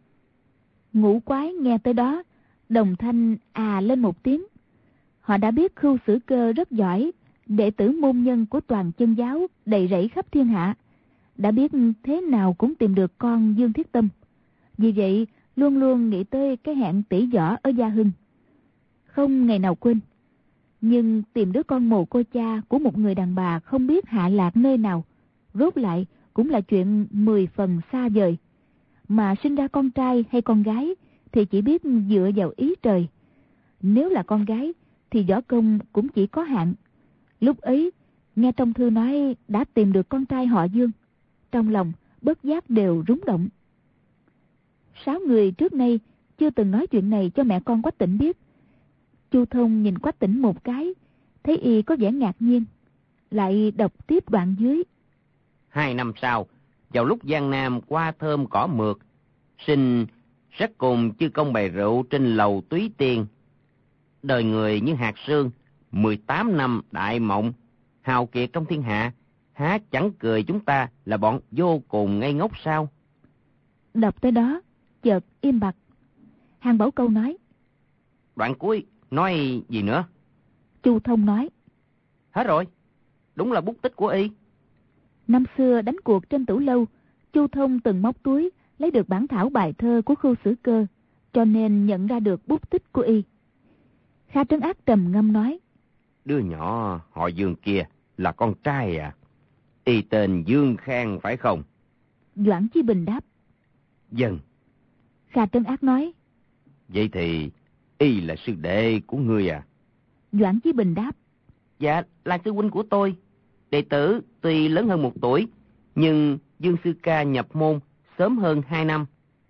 Ngũ quái nghe tới đó, đồng thanh à lên một tiếng. Họ đã biết Khưu Sử Cơ rất giỏi, đệ tử môn nhân của toàn chân giáo đầy rẫy khắp thiên hạ, đã biết thế nào cũng tìm được con Dương Thiết Tâm. Vì vậy luôn luôn nghĩ tới cái hẹn tỷ võ ở Gia Hưng, không ngày nào quên. Nhưng tìm đứa con mồ cô cha của một người đàn bà không biết hạ lạc nơi nào, rốt lại cũng là chuyện mười phần xa vời. Mà sinh ra con trai hay con gái thì chỉ biết dựa vào ý trời. Nếu là con gái thì võ công cũng chỉ có hạn. Lúc ấy nghe trong thư nói đã tìm được con trai họ Dương, trong lòng bất giác đều rúng động. Sáu người trước nay chưa từng nói chuyện này cho mẹ con Quách Tĩnh biết. Chu Thông nhìn Quách Tĩnh một cái, thấy y có vẻ ngạc nhiên, lại đọc tiếp đoạn dưới. Hai năm sau, vào lúc Giang Nam qua thơm cỏ mượt, sinh rất cùng chư công bày rượu trên lầu Túy Tiên. Đời người như hạt sương, mười tám năm đại mộng, hào kiệt trong thiên hạ, há chẳng cười chúng ta là bọn vô cùng ngây ngốc sao? Đọc tới đó, chợt im bặt. Hàn Bảo Câu nói: Đoạn cuối nói gì nữa? Chu Thông nói: Hết rồi, đúng là bút tích của y. Năm xưa đánh cuộc trên Tửu Lâu, Chu Thông từng móc túi lấy được bản thảo bài thơ của Khưu Sử Cơ, cho nên nhận ra được bút tích của y. Kha Trấn Ác trầm ngâm nói: Đứa nhỏ họ Dương kia là con trai à? Y tên Dương Khang phải không? Doãn Chí Bình đáp: Vâng. Kha Trấn Ác nói: Vậy thì y là sư đệ của ngươi à? Doãn Chí Bình đáp: Dạ, là sư huynh của tôi. Đệ tử tuy lớn hơn một tuổi, nhưng Dương sư ca nhập môn sớm hơn hai năm.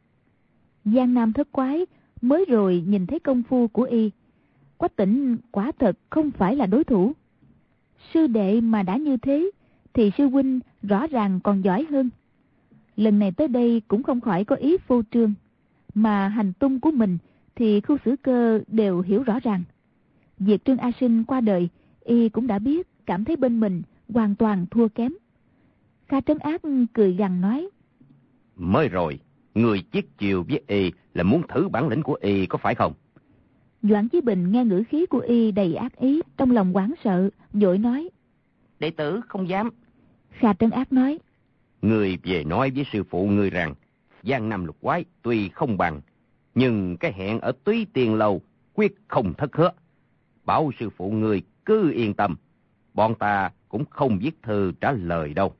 Giang Nam thất quái mới rồi nhìn thấy công phu của y, Quách Tĩnh quả thật không phải là đối thủ. Sư đệ mà đã như thế thì sư huynh rõ ràng còn giỏi hơn. Lần này tới đây cũng không khỏi có ý phô trương, mà hành tung của mình thì Khưu Sử Cơ đều hiểu rõ ràng. Việc Trương A Sinh qua đời y cũng đã biết, cảm thấy bên mình hoàn toàn thua kém. Kha Trấn Ác cười gằn nói: Mới rồi, người chiết chiều với y là muốn thử bản lĩnh của y có phải không? Doãn Chí Bình nghe ngữ khí của y đầy ác ý, trong lòng hoảng sợ, vội nói: Đệ tử không dám. Kha Trấn Ác nói: Người về nói với sư phụ người rằng Giang Nam Lục Quái tuy không bằng, nhưng cái hẹn ở Túy Tiên Lâu quyết không thất hứa. Bảo sư phụ người cứ yên tâm, bọn ta cũng không viết thư trả lời đâu.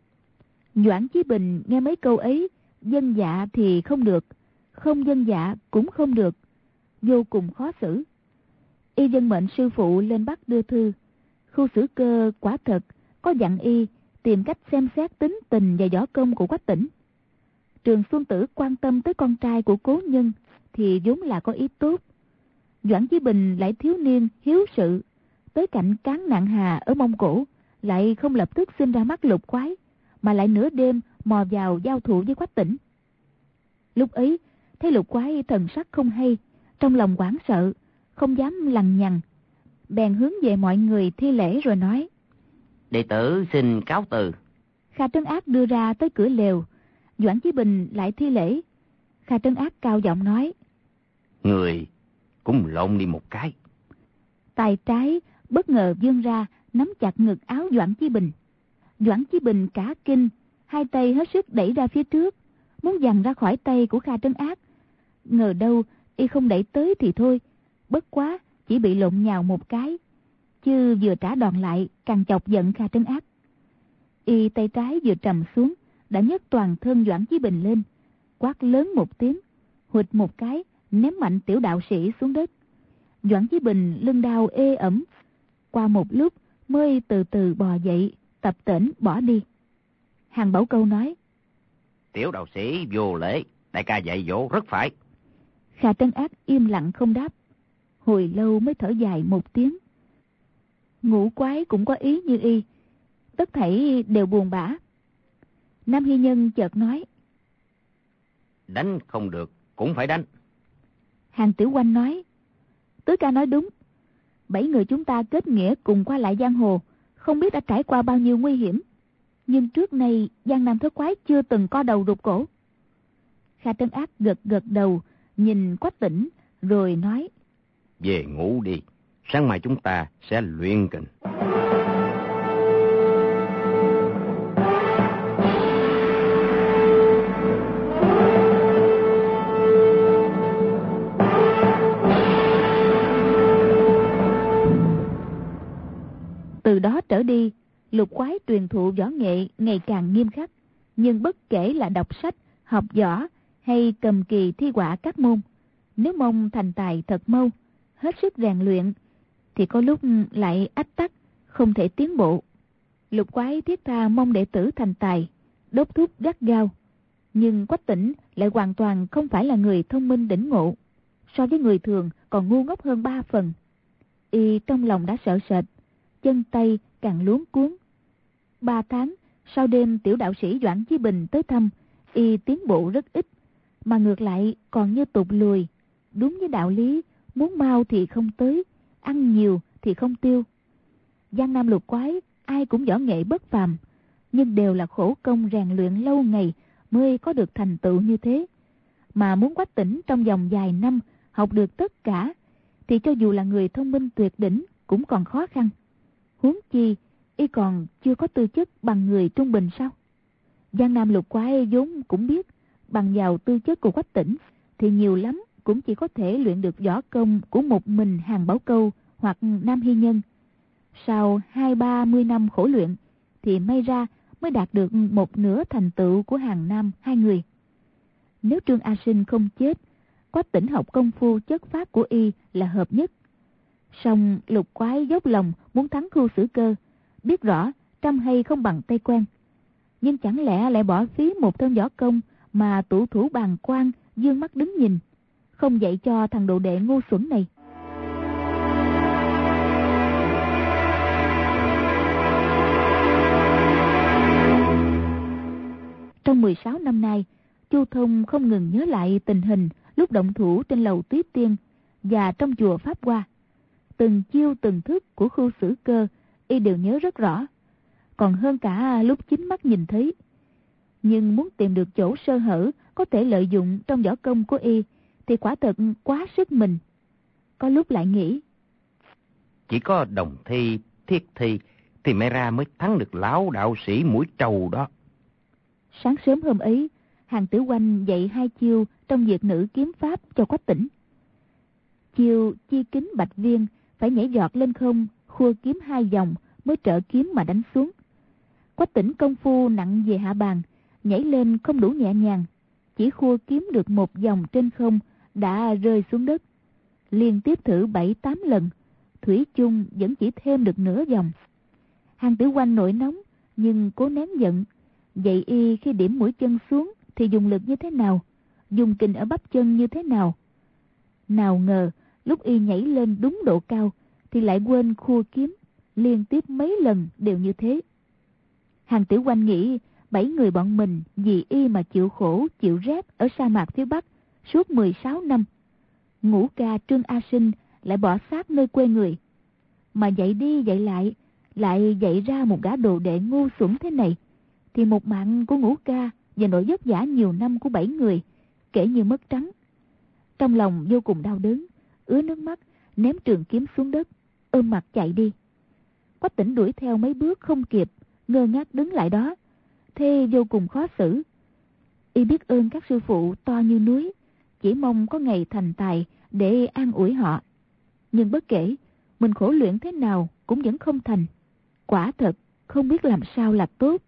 Doãn Chí Bình nghe mấy câu ấy, dân dạ thì không được, không dân dạ cũng không được, vô cùng khó xử. Y dân mệnh sư phụ lên Bắc đưa thư. Khưu Sử Cơ quả thật có dặn y tìm cách xem xét tính tình và võ công của Quách Tĩnh. Trường Xuân Tử quan tâm tới con trai của cố nhân thì vốn là có ý tốt. Doãn Chí Bình lại thiếu niên hiếu sự, tới cạnh Cán Nặng Hà ở Mông Cổ, lại không lập tức sinh ra mắt Lục Quái, mà lại nửa đêm mò vào giao thủ với Quách Tĩnh. Lúc ấy thấy Lục Quái thần sắc không hay, trong lòng hoảng sợ, không dám lằng nhằng, bèn hướng về mọi người thi lễ rồi nói: Đệ tử xin cáo từ. Kha Trấn Ác đưa ra tới cửa lều, Doãn Chí Bình lại thi lễ. Kha Trấn Ác cao giọng nói: Người cũng lộn đi một cái. Tay trái bất ngờ vươn ra, nắm chặt ngực áo Doãn Chí Bình. Doãn Chí Bình cả kinh, hai tay hết sức đẩy ra phía trước, muốn giằng ra khỏi tay của Kha Trấn Ác. Ngờ đâu y không đẩy tới thì thôi, bất quá chỉ bị lộn nhào một cái, chứ vừa trả đòn lại càng chọc giận Kha Trấn Ác. Y tay trái vừa trầm xuống, đã nhấc toàn thân Doãn Chí Bình lên, quát lớn một tiếng, hụt một cái ném mạnh tiểu đạo sĩ xuống đất. Doãn Chí Bình lưng đau ê ẩm, qua một lúc mới từ từ bò dậy, tập tễnh bỏ đi. Hàng Bảo Câu nói: Tiểu đạo sĩ vô lễ, đại ca dạy dỗ rất phải. Kha Trấn Ác im lặng không đáp, hồi lâu mới thở dài một tiếng. Ngũ Quái cũng có ý như y, tất thảy đều buồn bã. Nam Hy Nhân chợt nói: Đánh không được cũng phải đánh. Hàng Tiểu Oanh nói: Tứ ca nói đúng, bảy người chúng ta kết nghĩa cùng qua lại giang hồ, không biết đã trải qua bao nhiêu nguy hiểm, nhưng trước nay Giang Nam Thất Quái chưa từng co đầu rụt cổ. Kha Trấn Ác gật gật đầu, nhìn Quách Tĩnh rồi nói: Về ngủ đi, sáng mai chúng ta sẽ luyện kình. Từ đó trở đi, Lục Quái truyền thụ võ nghệ ngày càng nghiêm khắc, nhưng bất kể là đọc sách, học võ hay cầm kỳ thi họa các môn, nếu mong thành tài thật mau, hết sức rèn luyện, thì có lúc lại ách tắc, không thể tiến bộ. Lục Quái thiết tha mong đệ tử thành tài, đốc thúc gắt gao, nhưng Quách Tĩnh lại hoàn toàn không phải là người thông minh đỉnh ngộ, so với người thường còn ngu ngốc hơn ba phần. Y trong lòng đã sợ sệt, chân tay càng luống cuống. Ba tháng sau đêm tiểu đạo sĩ Doãn Chí Bình tới thăm, y tiến bộ rất ít, mà ngược lại còn như tụt lùi. Đúng với đạo lý, muốn mau thì không tới, ăn nhiều thì không tiêu. Giang Nam Lục Quái ai cũng võ nghệ bất phàm, nhưng đều là khổ công rèn luyện lâu ngày mới có được thành tựu như thế. Mà muốn Quách Tĩnh trong vòng vài năm học được tất cả, thì cho dù là người thông minh tuyệt đỉnh cũng còn khó khăn. Huống chi y còn chưa có tư chất bằng người trung bình sao? Giang Nam Lục Quái vốn cũng biết, bằng vào tư chất của Quách Tĩnh thì nhiều lắm cũng chỉ có thể luyện được võ công của một mình Hàng Bảo Câu hoặc Nam Hy Nhân. Sau hai ba mươi năm khổ luyện thì may ra mới đạt được một nửa thành tựu của Hàng Nam hai người. Nếu Trương A Sinh không chết, Quách Tĩnh học công phu chất pháp của y là hợp nhất. Song Lục Quái dốc lòng muốn thắng Khưu Sử Cơ, biết rõ trăm hay không bằng tay quen, nhưng chẳng lẽ lại bỏ phí một thân võ công mà tủ thủ bàng quan dương mắt đứng nhìn, không dạy cho thằng đồ đệ ngu xuẩn này. Trong mười sáu năm nay, Chu Thông không ngừng nhớ lại tình hình lúc động thủ trên lầu Tuyết Tiên và trong chùa Pháp Hoa. Từng chiêu từng thức của Khưu Sử Cơ y đều nhớ rất rõ, còn hơn cả lúc chính mắt nhìn thấy. Nhưng muốn tìm được chỗ sơ hở có thể lợi dụng trong võ công của y thì quả thật quá sức mình. Có lúc lại nghĩ, chỉ có đồng thi, thiết thi thì may ra mới thắng được lão đạo sĩ mũi trâu đó. Sáng sớm hôm ấy, Hàng Tử Oanh dạy hai chiêu trong Việt nữ kiếm pháp cho Quách Tĩnh. Chiêu chi kính bạch viên phải nhảy giọt lên không, khua kiếm hai vòng mới trợ kiếm mà đánh xuống. Quách Tĩnh công phu nặng về hạ bàn, nhảy lên không đủ nhẹ nhàng, chỉ khua kiếm được một vòng trên không đã rơi xuống đất. Liên tiếp thử bảy tám lần, thủy chung vẫn chỉ thêm được nửa vòng. Hàng Tử Oanh nổi nóng nhưng cố nén giận, dạy y khi điểm mũi chân xuống thì dùng lực như thế nào, dùng kình ở bắp chân như thế nào. Nào ngờ Lúc y nhảy lên đúng độ cao thì lại quên khua kiếm, liên tiếp mấy lần đều như thế. Hàng Tiểu Oanh nghĩ bảy người bọn mình vì y mà chịu khổ chịu rét ở sa mạc phía Bắc suốt mười sáu năm. Ngũ ca Trương A Sinh lại bỏ xác nơi quê người, mà dạy đi dạy lại, lại dạy ra một gã đồ đệ ngu xuẩn thế này, thì một mạng của Ngũ ca và nỗi vất vả nhiều năm của bảy người kể như mất trắng. Trong lòng vô cùng đau đớn, ứa nước mắt, ném trường kiếm xuống đất, ôm mặt chạy đi. Quách Tĩnh đuổi theo mấy bước không kịp, ngơ ngác đứng lại đó, thế vô cùng khó xử. Y biết ơn các sư phụ to như núi, chỉ mong có ngày thành tài để an ủi họ. Nhưng bất kể mình khổ luyện thế nào cũng vẫn không thành. Quả thật không biết làm sao là tốt.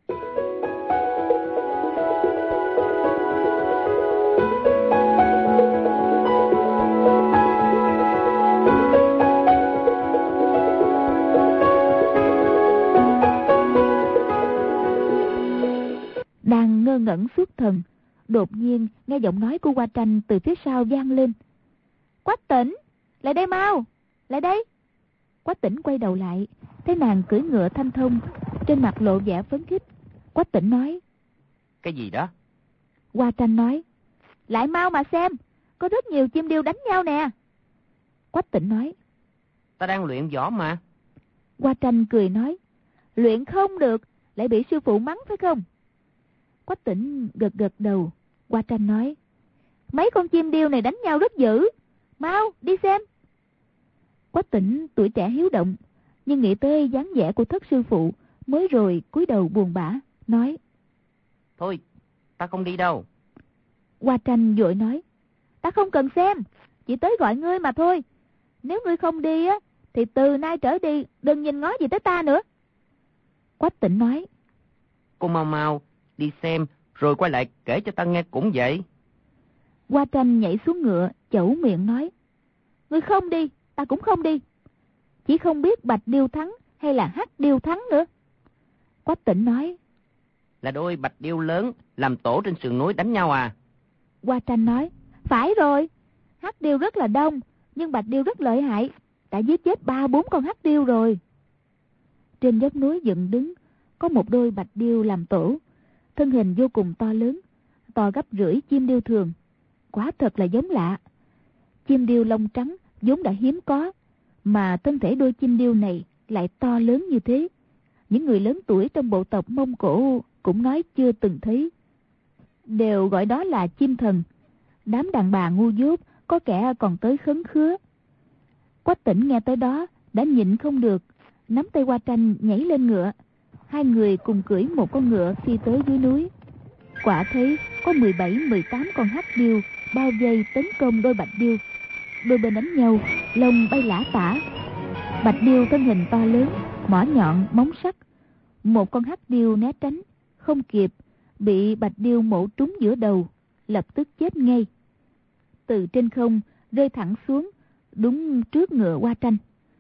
Đang ngơ ngẩn xuất thần, đột nhiên nghe giọng nói của Hoa Tranh từ phía sau vang lên. Quách Tĩnh, lại đây mau, lại đây. Quách Tĩnh quay đầu lại, thấy nàng cưỡi ngựa thanh thông, trên mặt lộ vẻ phấn khích. Quách Tĩnh nói: Cái gì đó? Hoa Tranh nói: Lại mau mà xem, có rất nhiều chim điêu đánh nhau nè. Quách Tĩnh nói: Ta đang luyện võ mà. Hoa Tranh cười nói: Luyện không được, lại bị sư phụ mắng phải không? Quách Tĩnh gật gật đầu. Hoa Tranh nói: Mấy con chim điêu này đánh nhau rất dữ, mau đi xem. Quách Tĩnh tuổi trẻ hiếu động, nhưng nghĩ tới dáng vẻ của thất sư phụ, mới rồi cúi đầu buồn bã nói: Thôi, ta không đi đâu. Hoa Tranh vội nói: Ta không cần xem, chỉ tới gọi ngươi mà thôi. Nếu ngươi không đi á, thì từ nay trở đi đừng nhìn ngó gì tới ta nữa. Quách Tĩnh nói: Cô mau mau đi xem, rồi quay lại kể cho ta nghe cũng vậy. Hoa Tranh nhảy xuống ngựa, chẩu miệng nói: Ngươi không đi, ta cũng không đi. Chỉ không biết bạch điêu thắng hay là hắc điêu thắng nữa. Quách Tĩnh nói: Là đôi bạch điêu lớn làm tổ trên sườn núi đánh nhau à? Hoa Tranh nói: Phải rồi, hắc điêu rất là đông, nhưng bạch điêu rất lợi hại, đã giết chết ba bốn con hắc điêu rồi. Trên dốc núi dựng đứng có một đôi bạch điêu làm tổ, thân hình vô cùng to lớn, to gấp rưỡi chim điêu thường. Quả thật là giống lạ. Chim điêu lông trắng vốn đã hiếm có, mà thân thể đôi chim điêu này lại to lớn như thế. Những người lớn tuổi trong bộ tộc Mông Cổ cũng nói chưa từng thấy, đều gọi đó là chim thần. Đám đàn bà ngu dốt có kẻ còn tới khấn khứa. Quách Tĩnh nghe tới đó đã nhịn không được, nắm tay Hoa Tranh nhảy lên ngựa. Hai người cùng cưỡi một con ngựa phi tới dưới núi. Quả thấy có mười bảy mười tám con hắc điêu bao vây tấn công đôi bạch điêu. Đôi bên đánh nhau, lông bay lả tả. Bạch điêu thân hình to lớn, mỏ nhọn móng sắc. Một con hắc điêu né tránh không kịp, bị bạch điêu mổ trúng giữa đầu, lập tức chết ngay. Từ trên không rơi thẳng xuống, đúng trước ngựa Hoa Tranh.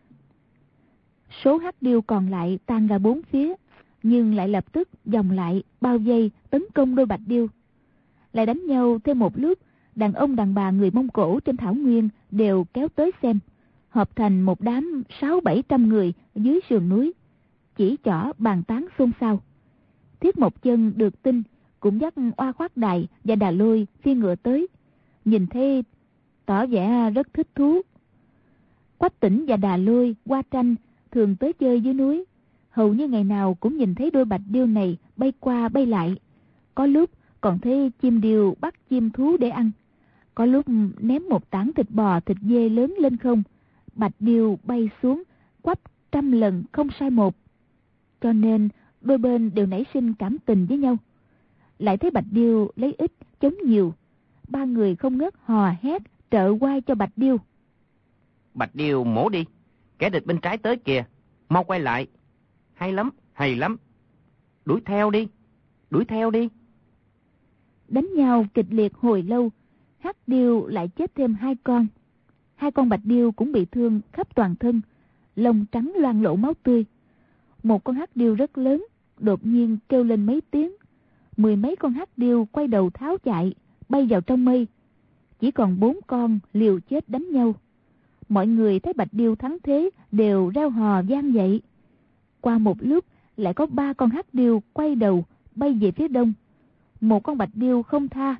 Số hắc điêu còn lại tan ra bốn phía, nhưng lại lập tức vòng lại bao vây tấn công đôi bạch điêu. Lại đánh nhau thêm một lúc, đàn ông đàn bà người Mông Cổ trên thảo nguyên đều kéo tới xem, hợp thành một đám sáu bảy trăm người dưới sườn núi, chỉ trỏ bàn tán xôn xao. Thiết Mộc Chân được tin cũng dắt Oa Khoát Đài và Đà Lôi phi ngựa tới, nhìn thấy tỏ vẻ rất thích thú. Quách Tĩnh và Đà Lôi, Hoa Tranh thường tới chơi dưới núi, hầu như ngày nào cũng nhìn thấy đôi bạch điêu này bay qua bay lại. Có lúc còn thấy chim điêu bắt chim thú để ăn, có lúc ném một tảng thịt bò thịt dê lớn lên không, bạch điêu bay xuống quắp trăm lần không sai một. Cho nên đôi bên đều nảy sinh cảm tình với nhau. Lại thấy bạch điêu lấy ít chống nhiều, ba người không ngớt hò hét trợ oai cho bạch điêu. Bạch điêu mổ đi, kẻ địch bên trái tới kìa, mau quay lại. Hay lắm, hay lắm. Đuổi theo đi, đuổi theo đi. Đánh nhau kịch liệt hồi lâu, hắc điêu lại chết thêm hai con. Hai con bạch điêu cũng bị thương khắp toàn thân, lông trắng loang lổ máu tươi. Một con hắc điêu rất lớn đột nhiên kêu lên mấy tiếng, mười mấy con hắc điêu quay đầu tháo chạy, bay vào trong mây. Chỉ còn bốn con liều chết đánh nhau. Mọi người thấy Bạch Điêu thắng thế đều reo hò vang dậy. Qua một lúc lại có ba con hắc điêu quay đầu bay về phía đông. Một con Bạch Điêu không tha,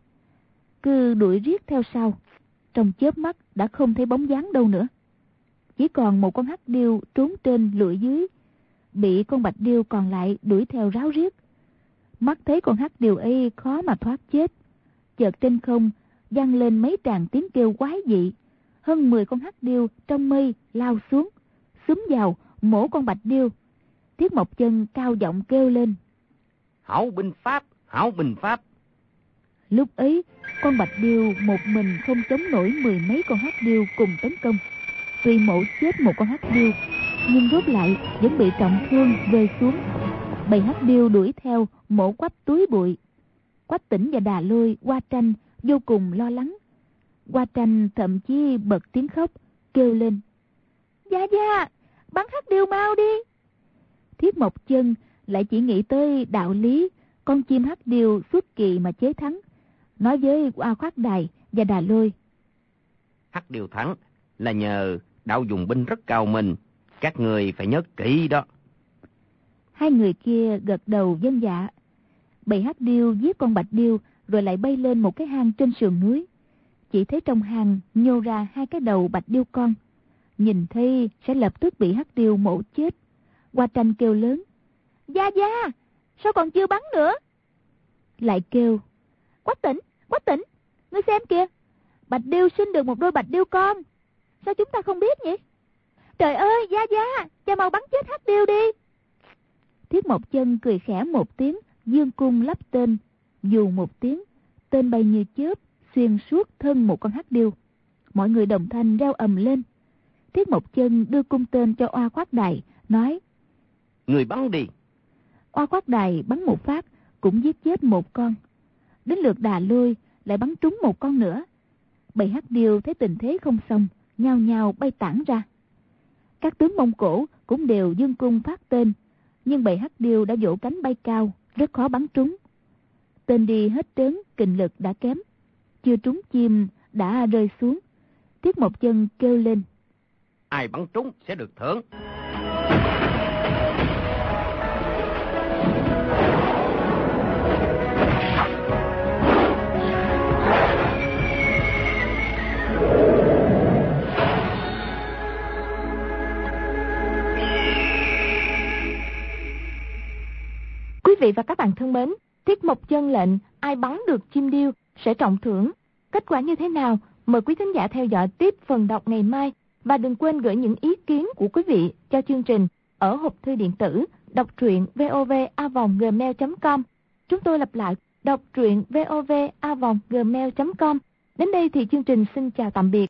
cứ đuổi riết theo sau. Trong chớp mắt đã không thấy bóng dáng đâu nữa. Chỉ còn một con hắc điêu trốn trên lưỡi dưới, bị con Bạch Điêu còn lại đuổi theo ráo riết. Mắt thấy con hắc điêu ấy khó mà thoát chết, chợt trên không vang lên mấy tràng tiếng kêu quái dị. Hơn mười con hắc điêu trong mây lao xuống, xúm vào mổ con Bạch Điêu. Thiết Mộc Chân cao giọng kêu lên: Hảo binh pháp, hảo binh pháp. Lúc ấy con Bạch Điêu một mình không chống nổi mười mấy con hắc điêu cùng tấn công. Tuy mổ chết một con hắc điêu, nhưng rốt lại vẫn bị trọng thương rơi xuống. Bầy hắc điêu đuổi theo mổ Quách túi bụi. Quách Tĩnh và Đà Lôi, Hoa Tranh vô cùng lo lắng. Hoa Tranh thậm chí bật tiếng khóc, kêu lên: Gia Gia, bắn hắc điêu mau đi. Thiết Mộc Chân lại chỉ nghĩ tới đạo lý con chim hắc điêu xuất kỳ mà chế thắng, nói với Hoa Khoát Đài và Đà Lôi: Hắc điêu thắng là nhờ đạo dùng binh rất cao minh, các người phải nhớ kỹ đó. Hai người kia gật đầu vâng dạ. Bầy hắc điêu giết con Bạch Điêu rồi lại bay lên một cái hang trên sườn núi. Chỉ thấy trong hang nhô ra hai cái đầu Bạch Điêu con, nhìn thấy sẽ lập tức bị hắc điêu mổ chết. Hoa Tranh kêu lớn: Gia Gia, sao còn chưa bắn nữa? Lại kêu: Quách Tĩnh, Quách Tĩnh, ngươi xem kìa, Bạch Điêu sinh được một đôi Bạch Điêu con. Sao chúng ta không biết nhỉ? Trời ơi, Gia Gia, cha mau bắn chết hắc điêu đi. Thiết Mộc Chân cười khẽ một tiếng, dương cung lắp tên, dù một tiếng, tên bay như chớp xuyên suốt thân một con hắc điêu. Mọi người đồng thanh reo ầm lên. Thiết Mộc Chân đưa cung tên cho Hoa Khoát Đài, nói: Người bắn đi. Hoa Khoát Đài bắn một phát cũng giết chết một con. Đến lượt Đà Lôi lại bắn trúng một con nữa. Bầy hắc điêu thấy tình thế không xong, nhao nhao bay tản ra. Các tướng Mông Cổ cũng đều dương cung phát tên, nhưng bầy hắc điêu đã vỗ cánh bay cao, rất khó bắn trúng. Tên đi hết trớn, kình lực đã kém, chưa trúng chim đã rơi xuống. Thiết Mộc Chân kêu lên: Ai bắn trúng sẽ được thưởng. Quý vị và các bạn thân mến, Thiết Mộc Chân lệnh ai bắn được chim điêu sẽ trọng thưởng. Kết quả như thế nào? Mời quý thính giả theo dõi tiếp phần đọc ngày mai. Và đừng quên gửi những ý kiến của quý vị cho chương trình ở hộp thư điện tử đọc truyện vov a vòng gmail chấm com. Chúng tôi lặp lại: đọc truyện vov a vòng gmail chấm com. Đến đây thì chương trình xin chào tạm biệt